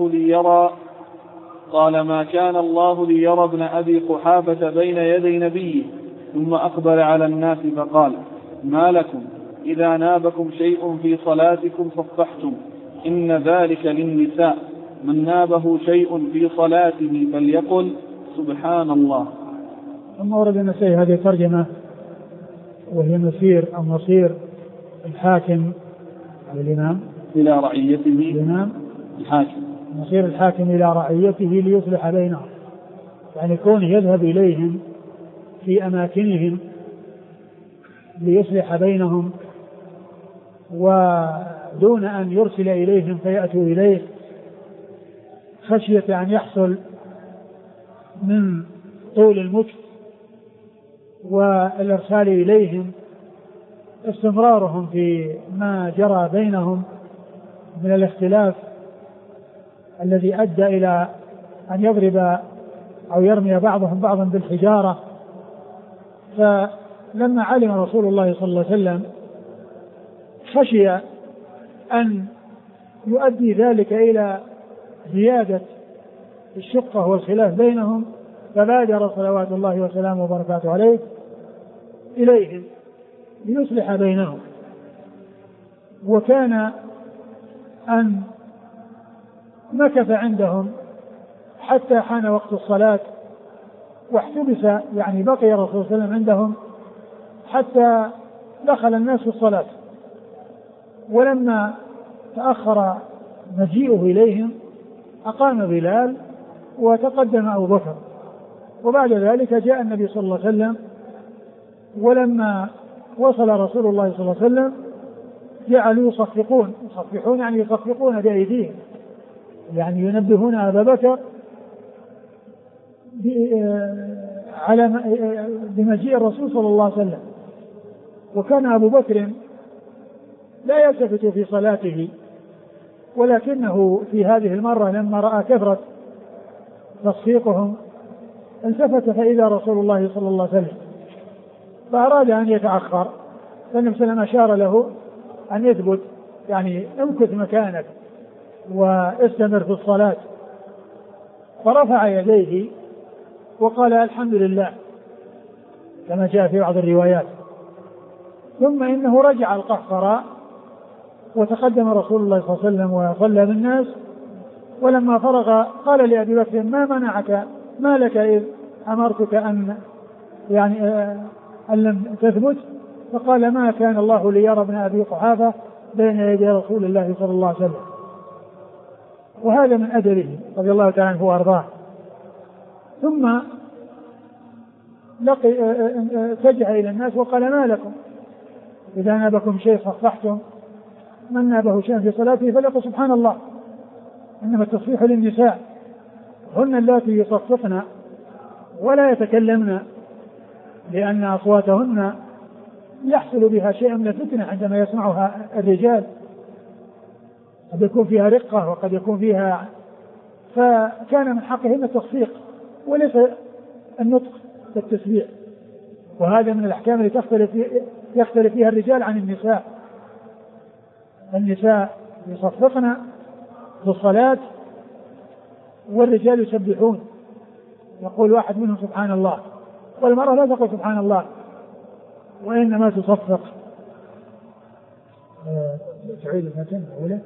الله ليرى ابن أبي قحافة بين يدي نبيه. ثم أقبل على الناس فقال: ما لكم إذا نابكم شيء في صلاتكم صفحتم، إن ذلك للنساء، من نابه شيء في صلاته فليقل سبحان الله. ثم ورد النسائي هذه الترجمة، وهي مصير الحاكم على الإمام إلى رعيته، الإمام الحاكم، مصير الحاكم إلى رعيته ليصلح بينهم، يعني كونه يذهب إليهم في أماكنهم ليصلح بينهم، ودون أن يرسل إليهم فيأتوا إليه، خشية أن يحصل من طول المكث والإرسال إليهم استمرارهم في ما جرى بينهم من الاختلاف الذي أدى إلى أن يضرب أو يرمي بعضهم بعضا بالحجارة. فلما علم رسول الله صلى الله عليه وسلم خشي أن يؤدي ذلك إلى زيادة الشقة والخلاف بينهم، فبادر صلوات الله وسلامه وبركاته عليه إليهم ليصلح بينهم. وكان أن مكث عندهم حتى حان وقت الصلاة واحتبس، يعني بقي الرسول صلى الله عليه وسلم عندهم حتى دخل الناس في الصلاة. ولما تأخر مجيئه إليهم أقام بلال وتقدم أبو بكر، وبعد ذلك جاء النبي صلى الله عليه وسلم، ولما وصل رسول الله صلى الله عليه وسلم جعلوا يصفحون يعني يصفحون بأيديهم، يعني ينبهون أبا بكر بمجيء الرسول صلى الله عليه وسلم. وكان أبو بكر لا يلتفت في صلاته، ولكنه في هذه المرة لما رأى كثرة تصفيقهم التفت فإذا رسول الله صلى الله عليه وسلم، فأراد أن يتأخر، فالنبي صلى الله عليه وسلم أشار له أن يثبت، يعني امكث مكانك واستمر في الصلاة، فرفع يديه وقال الحمد لله كما جاء في بعض الروايات. ثم إنه رجع القهقراء وتقدم رسول الله صلى الله عليه وسلم وصلى بالناس، ولما فرغ قال لأبي بكر: ما منعك، ما لك إذ أمرتك أن لم تثبت؟ فقال: ما كان الله ليرى ابن أبي قحافة بين يدي رسول الله صلى الله عليه وسلم. وهذا من أدبه رضي الله تعالى عنه وأرضاه. ثم اتجه إلى الناس وقال: ما لكم إذا نابكم شيء صفحتم، من نابه شيء في صلاته فليقل سبحان الله، إنما التصفيح للنساء، هن اللاتي يصفقن ولا يتكلمن، لأن أصواتهن يحصل بها شيء من الفتنة عندما يسمعها الرجال، قد يكون فيها رقة وقد يكون فيها، فكان من حقهن التصفيق وليس النطق بالتسبيح. وهذا من الأحكام التي يختلف فيها الرجال عن النساء. النساء يصفقن في الصلاة والرجال يسبحون، يقول واحد منهم سبحان الله، والمرأة لا تقول سبحان الله وإنما تصفق تعيد المتن أولا.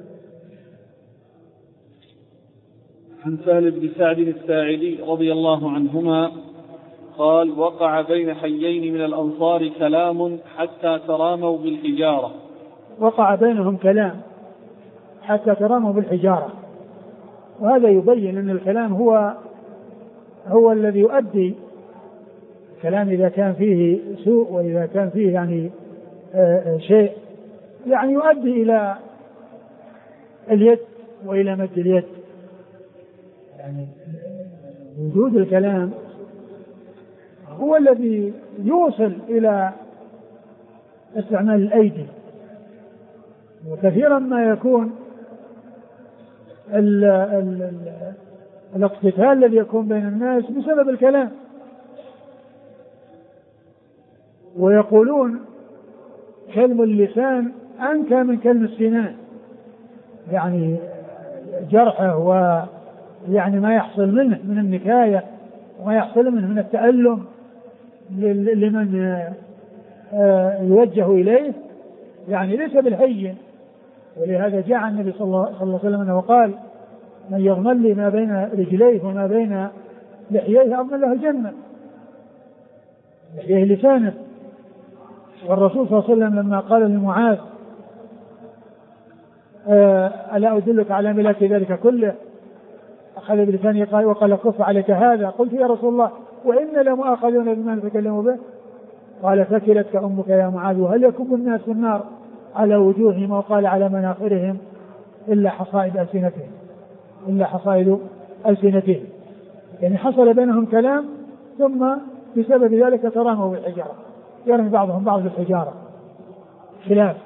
عن سهل بن سعد الساعدي رضي الله عنهما قال وقع بين حيين من الأنصار كلام حتى تراموا بالحجارة. وقع بينهم كلام حتى تراموا بالحجارة، وهذا يبين أن الكلام هو الذي يؤدي الكلام إذا كان فيه سوء وإذا كان فيه يعني شيء يعني يؤدي إلى اليد وإلى مد اليد. يعني وجود الكلام هو الذي يوصل إلى استعمال الأيدي، وكثيرا ما يكون الاقتتال الذي يكون بين الناس بسبب الكلام. ويقولون كلم اللسان أنكى من كلم السنان، يعني جرحه ويعني ما يحصل منه من النكاية وما يحصل منه من التألم لمن يوجه إليه يعني ليس بالهين. ولهذا جاء النبي صلى الله عليه وسلم أنه قال من يضمن لي ما بين رجليه وما بين لحييه أضمن له الجنة. لحييه لسانه. والرسول صلى الله عليه وسلم لما قال لمعاذ ألا أدلك على ملاك ذلك كله، أخذ بلسانه قال وقال كف عليك هذا. قلت يا رسول الله وإن لمؤاخذون بما نتكلم به؟ قال ثكلتك أمك يا معاذ وهل يكب الناس في النار على وجوههم وقال على مناخرهم إلا حصائد ألسنتهم. يعني حصل بينهم كلام ثم بسبب ذلك تراموا بالحجارة، يرمي بعضهم بعض بالحجارة خلاف.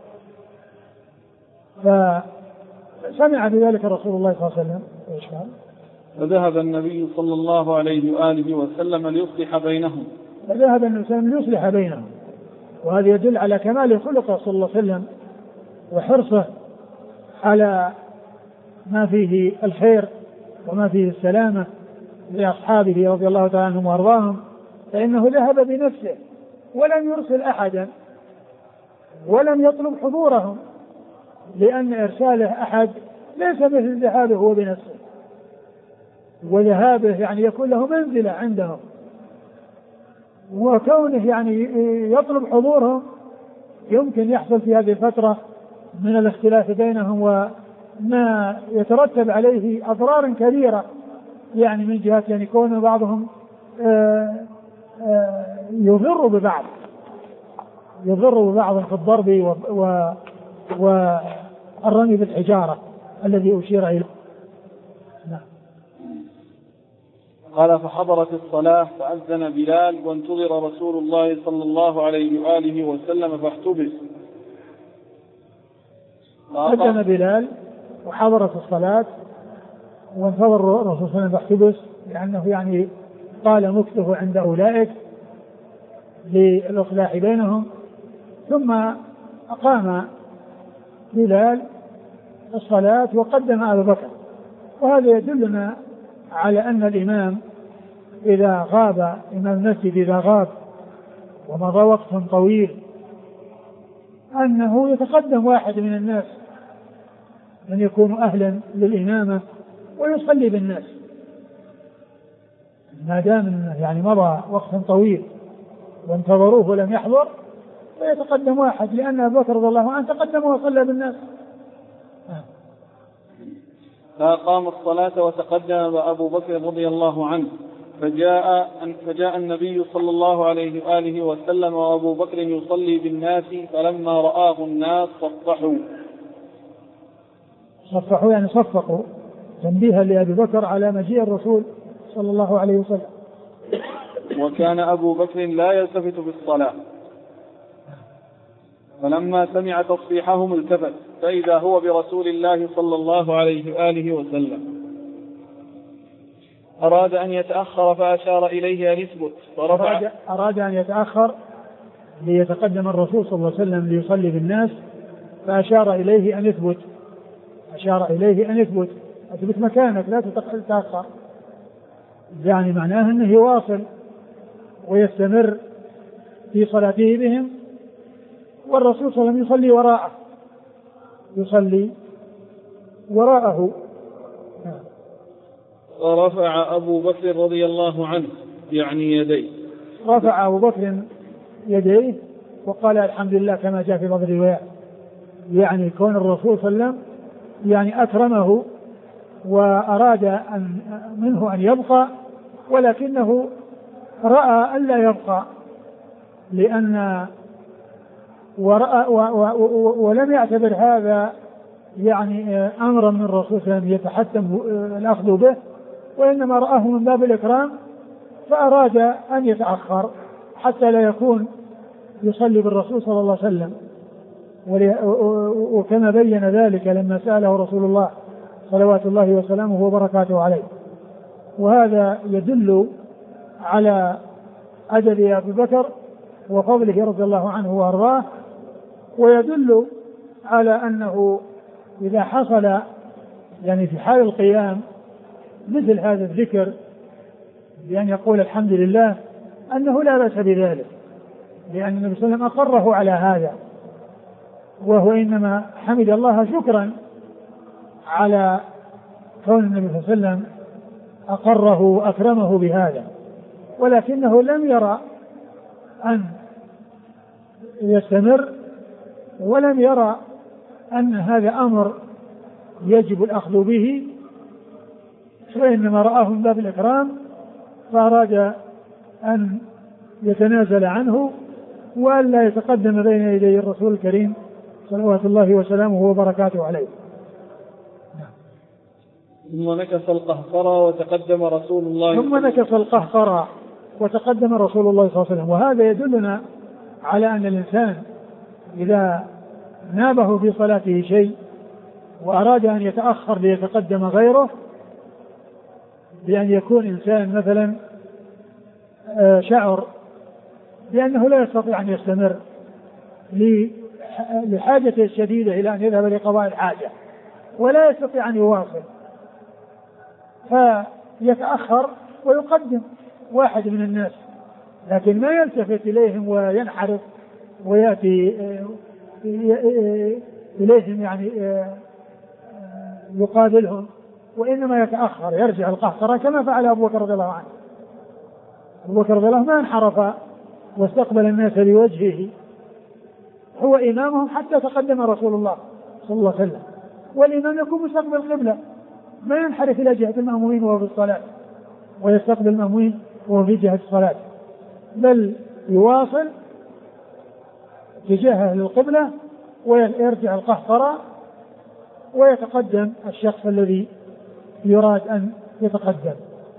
فسمع بذلك رسول الله صلى الله عليه وسلم ايش قال؟ فذهب النبي صلى الله عليه وآله وسلم ليصلح بينهم. فذهب النبي ليصلح بينهم، وهذا يدل على كمال خلقه صلى الله عليه وسلم وحرصه على ما فيه الخير وما فيه السلامة لأصحابه رضي الله تعالى عنهم وأرضاهم. فإنه ذهب بنفسه ولم يرسل أحدا ولم يطلب حضورهم، لأن إرساله أحد ليس مثل ذهابه هو بنفسه، وذهابه يعني يكون له منزلة عندهم، وكونه يعني يطلب حضورهم يمكن يحصل في هذه الفترة من الاختلاف بينهم وما يترتب عليه أضرار كبيرة، يعني من جهة يعني يكون بعضهم يضر ببعض في الضرب والرمي بالحجارة الذي أشير إليه. نعم. قال فحضرت الصلاة فأذن بلال وانتظر رسول الله صلى الله عليه وآله وسلم فاحتبس. أذن بلال وحضرت الصلاة وانتظر الرسول صلى الله عليه وسلم فاحتبس، لأنه يعني قال مكثه عند أولئك للإصلاح بينهم. ثم أقام بلال الصلاة وقدم أبا بكر. وهذا يدلنا على أن الإمام إذا غاب، إمام المسجد إذا غاب ومضى وقت طويل، أنه يتقدم واحد من الناس من يكون أهلا للإمامة ويصلي بالناس، ما دام يعني مضى وقت طويل وانتظروه ولم يحضر، فيتقدم واحد، لأن أبو بكر رضي الله عنه تقدم وصلى بالناس. فأقام الصلاة وتقدم أبو بكر رضي الله عنه، فجاء النبي صلى الله عليه وآله وسلم وأبو بكر يصلي بالناس، فلما رآه الناس صفحوا يعني صفقوا تنبيها لأبي بكر على مجيء الرسول صلى الله عليه وسلم. وكان أبو بكر لا يلتفت في الصلاة، فلما سمع تصفيحهم التفت فإذا هو برسول الله صلى الله عليه وآله وسلم. أراد أن يتأخر فأشار إليه أن يثبت فرفع. أراد أن يتأخر ليتقدم الرسول صلى الله عليه وسلم ليصلي بالناس، فأشار إليه أن يثبت، أثبت مكانك لا تتأخر، يعني معناه أنه يواصل ويستمر في صلاته بهم، والرسول صلى الله عليه وسلم يصلي وراءه يصلي وراءه. ورفع أبو بكر رضي الله عنه يعني يديه. رفع أبو بكر يديه وقال الحمد لله كما جاء في بعض الروايات، يعني كون الرسول صلى الله عليه وسلم يعني أكرمه وأراد منه أن يبقى، ولكنه رأى ألا يبقى لأن ولم يعتبر هذا يعني أمرا من الرسول صلى الله عليه وسلم يتحتم الأخذ به، وإنما رآه من باب الإكرام فأراد أن يتأخر حتى لا يكون يصلي بالرسول صلى الله عليه وسلم. وكما بين ذلك لما سأله رسول الله صلوات الله وسلامه وبركاته عليه. وهذا يدل على أدب أبي بكر وفضله رضي الله عنه وأرضاه، ويدل على أنه إذا حصل يعني في حال القيام مثل هذا الذكر بأن يقول الحمد لله أنه لا بأس بذلك، لأن النبي صلى الله عليه وسلم أقره على هذا، وهو إنما حمد الله شكرا على كون النبي صلى الله عليه وسلم أقره وأكرمه بهذا، ولكنه لم يرى أن يستمر ولم يرى أن هذا أمر يجب الأخذ به، وإنما رآه من باب الإكرام فأراد أن يتنازل عنه وألا يتقدم بين يدي الرسول الكريم صلوات الله وسلامه وبركاته عليه. ثم نكص القهقرى وتقدم رسول الله صلى الله عليه وسلم. وهذا يدلنا على أن الإنسان إذا نابه في صلاته شيء وأراد أن يتأخر ليتقدم غيره، بأن يكون إنسان مثلا شعر بأنه لا يستطيع أن يستمر لحاجته الشديدة إلى أن يذهب لقضاء الحاجة ولا يستطيع أن يواصل، فيتأخر ويقدم واحد من الناس، لكن ما يلتفت إليهم وينحرف ويأتي إليهم يعني يقابلهم، وإنما يتأخر يرجع القهقرة كما فعل أبو بكر رضي الله عنه. أبو بكر رضي الله عنه ما انحرف واستقبل الناس بوجهه، هو إمامهم حتى تقدم رسول الله صلى الله عليه وسلم، والإمام يكون مستقبل القبلة، ما ينحرف إلى جهة المأمومين وهو في الصلاة ويستقبل المأمومين وهو في جهة الصلاة، بل يواصل اتجاهه للقبلة ويرجع القهقرة ويتقدم الشخص الذي يراد أن يتقدم.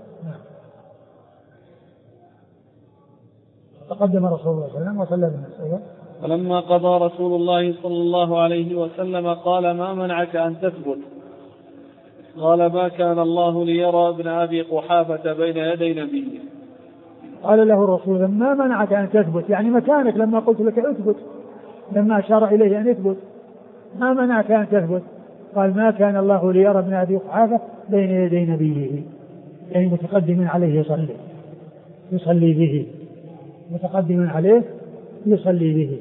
تقدم رسول الله صلى الله عليه وسلم وسلم الناس. فلما قضى رسول الله صلى الله عليه وسلم قال ما منعك أن تثبت؟ قال ما كان الله ليرى ابن أبي قحافة بين يدي نبيه. قال له الرسول ما منعك أن تثبت، يعني مكانك لما قلت لك اثبت، لما أشار إليه أن يثبت ما منعك أن تثبت؟ قال ما كان الله ليرى ابن أبي قحافة بين يدي نبيه، يعني متقدم عليه يصلي به، متقدم عليه يصلي به.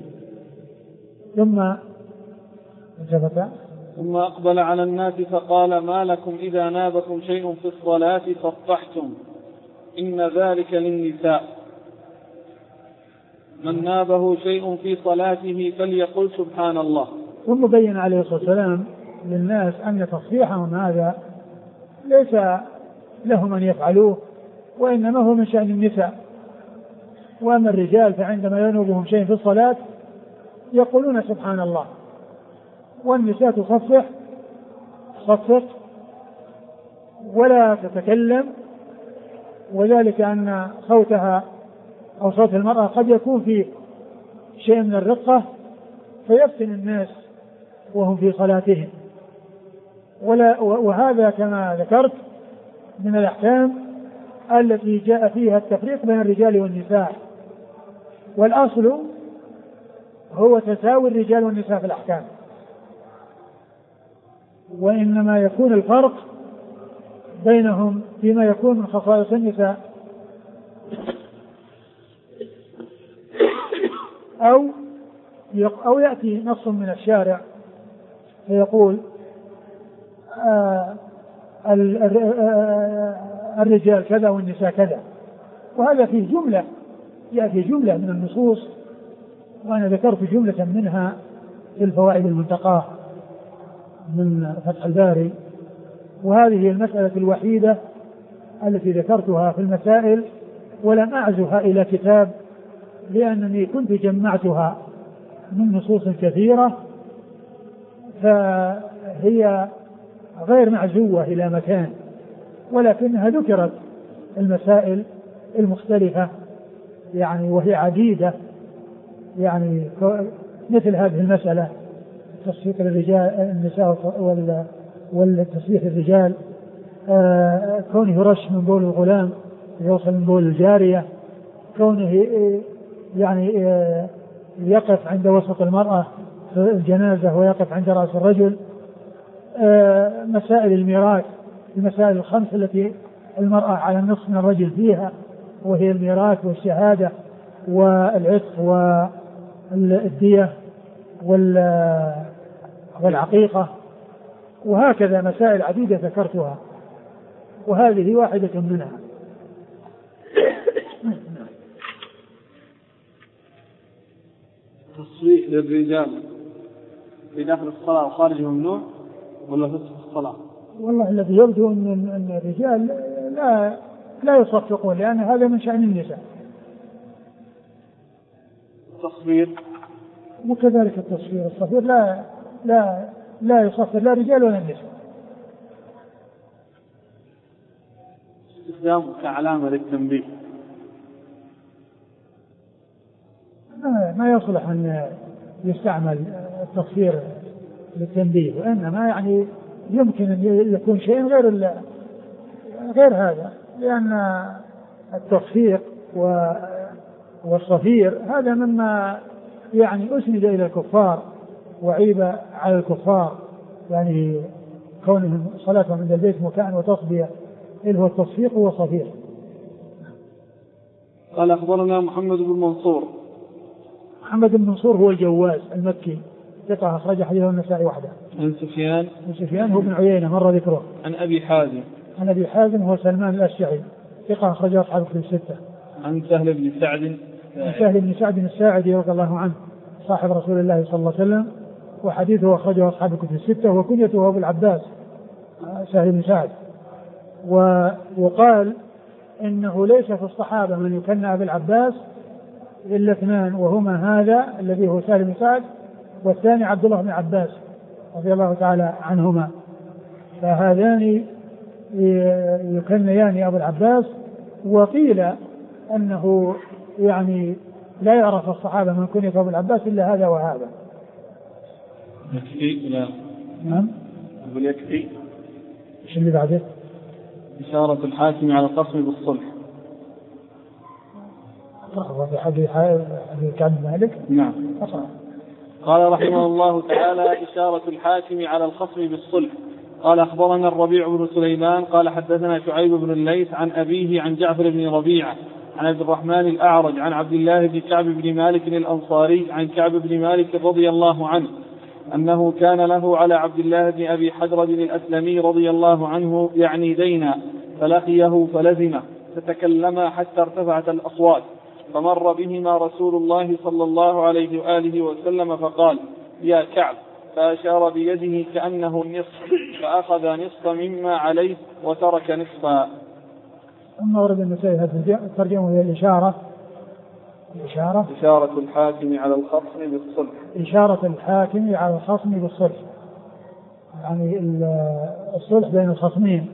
ثم أقبل على الناس فقال ما لكم إذا نابكم شيء في الصلاة صفحتم إن ذلك للنساء، من نابه شيء في صلاته فليقل سبحان الله. ثم بين عليه الصلاة والسلام للناس أن تصفيحهم هذا ليس لهم أن يفعلوه، وإنما هو من شأن النساء، وأما الرجال فعندما ينوبهم شيء في الصلاة يقولون سبحان الله، والنساء تصفق ولا تتكلم، وذلك أن صوتها أو صوت المرأة قد يكون فيه شيء من الرقة فيفتن الناس وهم في صلاتهم، وهذا كما ذكرت من الأحكام التي جاء فيها التفريق بين الرجال والنساء، والأصل هو تساوي الرجال والنساء في الأحكام، وإنما يكون الفرق بينهم فيما يكون من خصائص النساء أو يأتي نص من الشارع فيقول الرجال كذا والنساء كذا، وهذا فيه جملة يأتي جملة من النصوص، وأنا ذكرت جملة منها في الفوائد المنتقاة من فتح الباري، وهذه هي المسألة الوحيدة التي ذكرتها في المسائل ولم أعزها إلى كتاب، لأنني كنت جمعتها من نصوص كثيرة فهي غير معزوة إلى مكان، ولكنها ذكرت المسائل المختلفة يعني وهي عديدة، يعني مثل هذه المسألة تصفيق الرجال النساء والتصفيق الرجال، كونه يرش من بول الغلام يوصل من بول الجارية، كونه يعني يقف عند وسط المرأة في الجنازة ويقف عند رأس الرجل، مسائل الميراث، المسائل الخمس التي المرأة على النصف من الرجل فيها، وهي الميراث والشهادة والعتق والدية والعقيقة، وهكذا مسائل عديدة ذكرتها، وهذه واحدة منها. تصويت للرجال في داخل الصلاة وخارج ممنوع ولا في الصلاة؟ والله الذي يبدو أن الرجال لا يصفقون، لأن هذا من شأن النساء. التصوير وكذلك التصوير، الصفير لا يصفر لا رجال ولا النساء. استخدامه كعلامة للتنبيه ما يصلح أن يستعمل التصوير للتنبيه، وإنما يعني يمكن أن يكون شيء غير هذا، لأن التصفيق والصفير هذا مما يعني أسند إلى الكفار وعيب على الكفار، يعني كونهم صلاتهم عند البيت مكان وتصبية، اللي هو التصفيق والصفير. قال أخبرنا محمد بن منصور. محمد بن منصور هو الجواز المكي، ثقة أخرج حديثه النسائي وحده. عن سفيان هو بن عيينة مر ذكره. عن أبي حازم هو سلمان الأشجعي، ثقة أخرج أصحاب الكتب الستة. عن سهل بن سعد الساعدي رضي الله عنه صاحب رسول الله صلى الله عليه وسلم، وحديثه أخرجه أصحاب الكتب الستة، وكنيته أبو العباس سهل بن سعد. وقال إنه ليس في الصحابة من يكنى أبو العباس إلا اثنان، وهما هذا الذي هو سهل بن سعد، والثاني عبد الله بن عباس رضي الله تعالى عنهما، فهذان يكنيان أبو العباس. وقيل أنه يعني لا يعرف الصحابة من كنية أبو العباس إلا هذا وهذا. يكفي ولا؟ نعم. يقول يكفي. إيش اللي بعده؟ إشارة الحاكم على القسم بالصلح. في حديث كعب بن مالك. نعم. قال رحمه الله تعالى: إشارة الحاكم على الخصم بالصلح. قال أخبرنا الربيع بن سليمان قال حدثنا شعيب بن الليث عن أبيه عن جعفر بن ربيعة عن عبد الرحمن الأعرج عن عبد الله بن كعب بن مالك الأنصاري عن كعب بن مالك رضي الله عنه أنه كان له على عبد الله بن أبي حدرد الأسلمي رضي الله عنه يعني دينا، فلقيه فلزمه، فتكلما حتى ارتفعت الأصوات، فمر بهما رسول الله صلى الله عليه وآله وسلم فقال: يا كعب، فأشار بيده كأنه النصف، فأخذ نصف مما عليه وترك نصفا. أما ورد النسائي هذا الترجمة هي إشارة الحاكم على الخصم بالصلح. إشارة الحاكم على الخصم بالصلح، يعني الصلح بين الخصمين.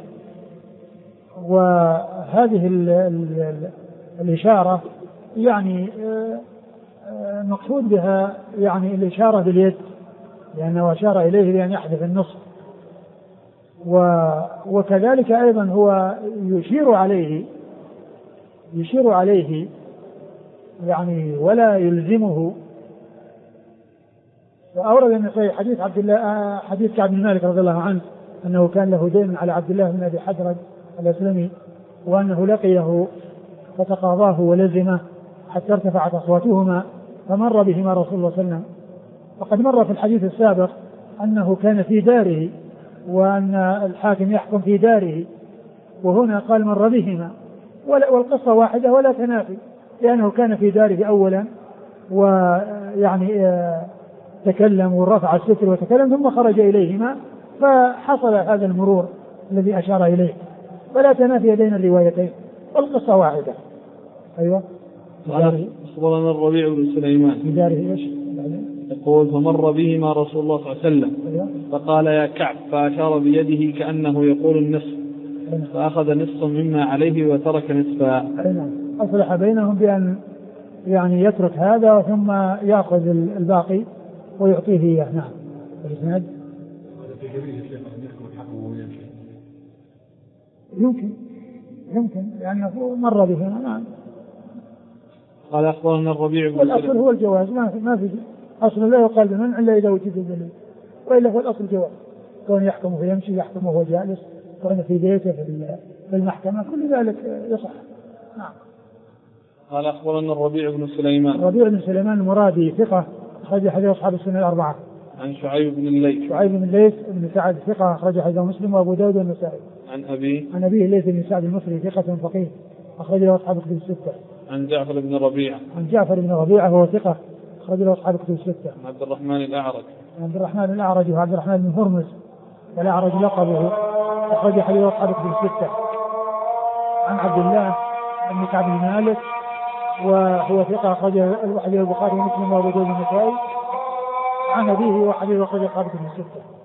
وهذه الإشارة يعني مقصود بها يعني الإشارة باليد، لأنه أشار إليه بأن يحذف النصف، وكذلك أيضا هو يشير عليه يعني ولا يلزمه. وأورد النسائي حديث حديث كعب بن مالك رضي الله عنه أنه كان له دين على عبد الله بن أبي حدرد الأسلمي، وأنه لقيه فتقاضاه ولزمه حتى ارتفعت أصواتهما، فمر بهما رسول الله صلى الله عليه وسلم. وقد مر في الحديث السابق أنه كان في داره وأن الحاكم يحكم في داره، وهنا قال مر بهما، والقصة واحدة ولا تنافي، لأنه كان في داره أولا ويعني تكلم ورفع الستر وتكلم ثم خرج إليهما فحصل هذا المرور الذي أشار إليه، فلا تنافي بين الروايتين والقصة واحدة. أيوة. أخبرنا الربيع بن سليمان في داره إيش؟ يقول فمر بهما رسول الله صلى الله عليه وسلم فقال يا كعب، فأشار بيده كأنه يقول النصف، فأخذ نصفا مما عليه وترك نصفا. أصلح بينهم بأن يعني يترك هذا ثم يأخذ الباقي ويعطيه إياه. نعم. الإسناد يمكن لأنه مر بهما. نعم. قال أخبرنا الربيع بن سليمان. والأصل هو الجواز، ما في أصل لا يقال بمنع إلا إذا وجد دليل، وإلا هو الأصل جواز، كون يحكم ويمشي، يحكم وهو جالس، كون في بيته في المحكمة، كل ذلك يصح. نعم. قال أخبرنا الربيع بن سليمان. الربيع بن سليمان المرادي ثقة أخرج حديث أصحاب السنة الأربعة. عن شعيب بن الليث. شعيب بن الليث بن سعد ثقة أخرج حديث مسلم وأبو داود والنسائي. عن أبيه الليث بن سعد المصري ثقة فقيه أخرج له أصحاب الكتب الستة. عن جعفر بن ربيعة. وهو ثقة أخرج له أصحاب الكتب الستة. عن عبد الرحمن الأعرج وعبد الرحمن بن هرمز، والأعرج لقبه، أخرج حديث أصحاب الكتب الستة. عن عبد الله بن كعب بن مالك وهو ثقة أخرج حديث البخاري ومسلم وأبو داود والنسائي. عن أبيه وحديث أخرج أصحاب الكتب الستة.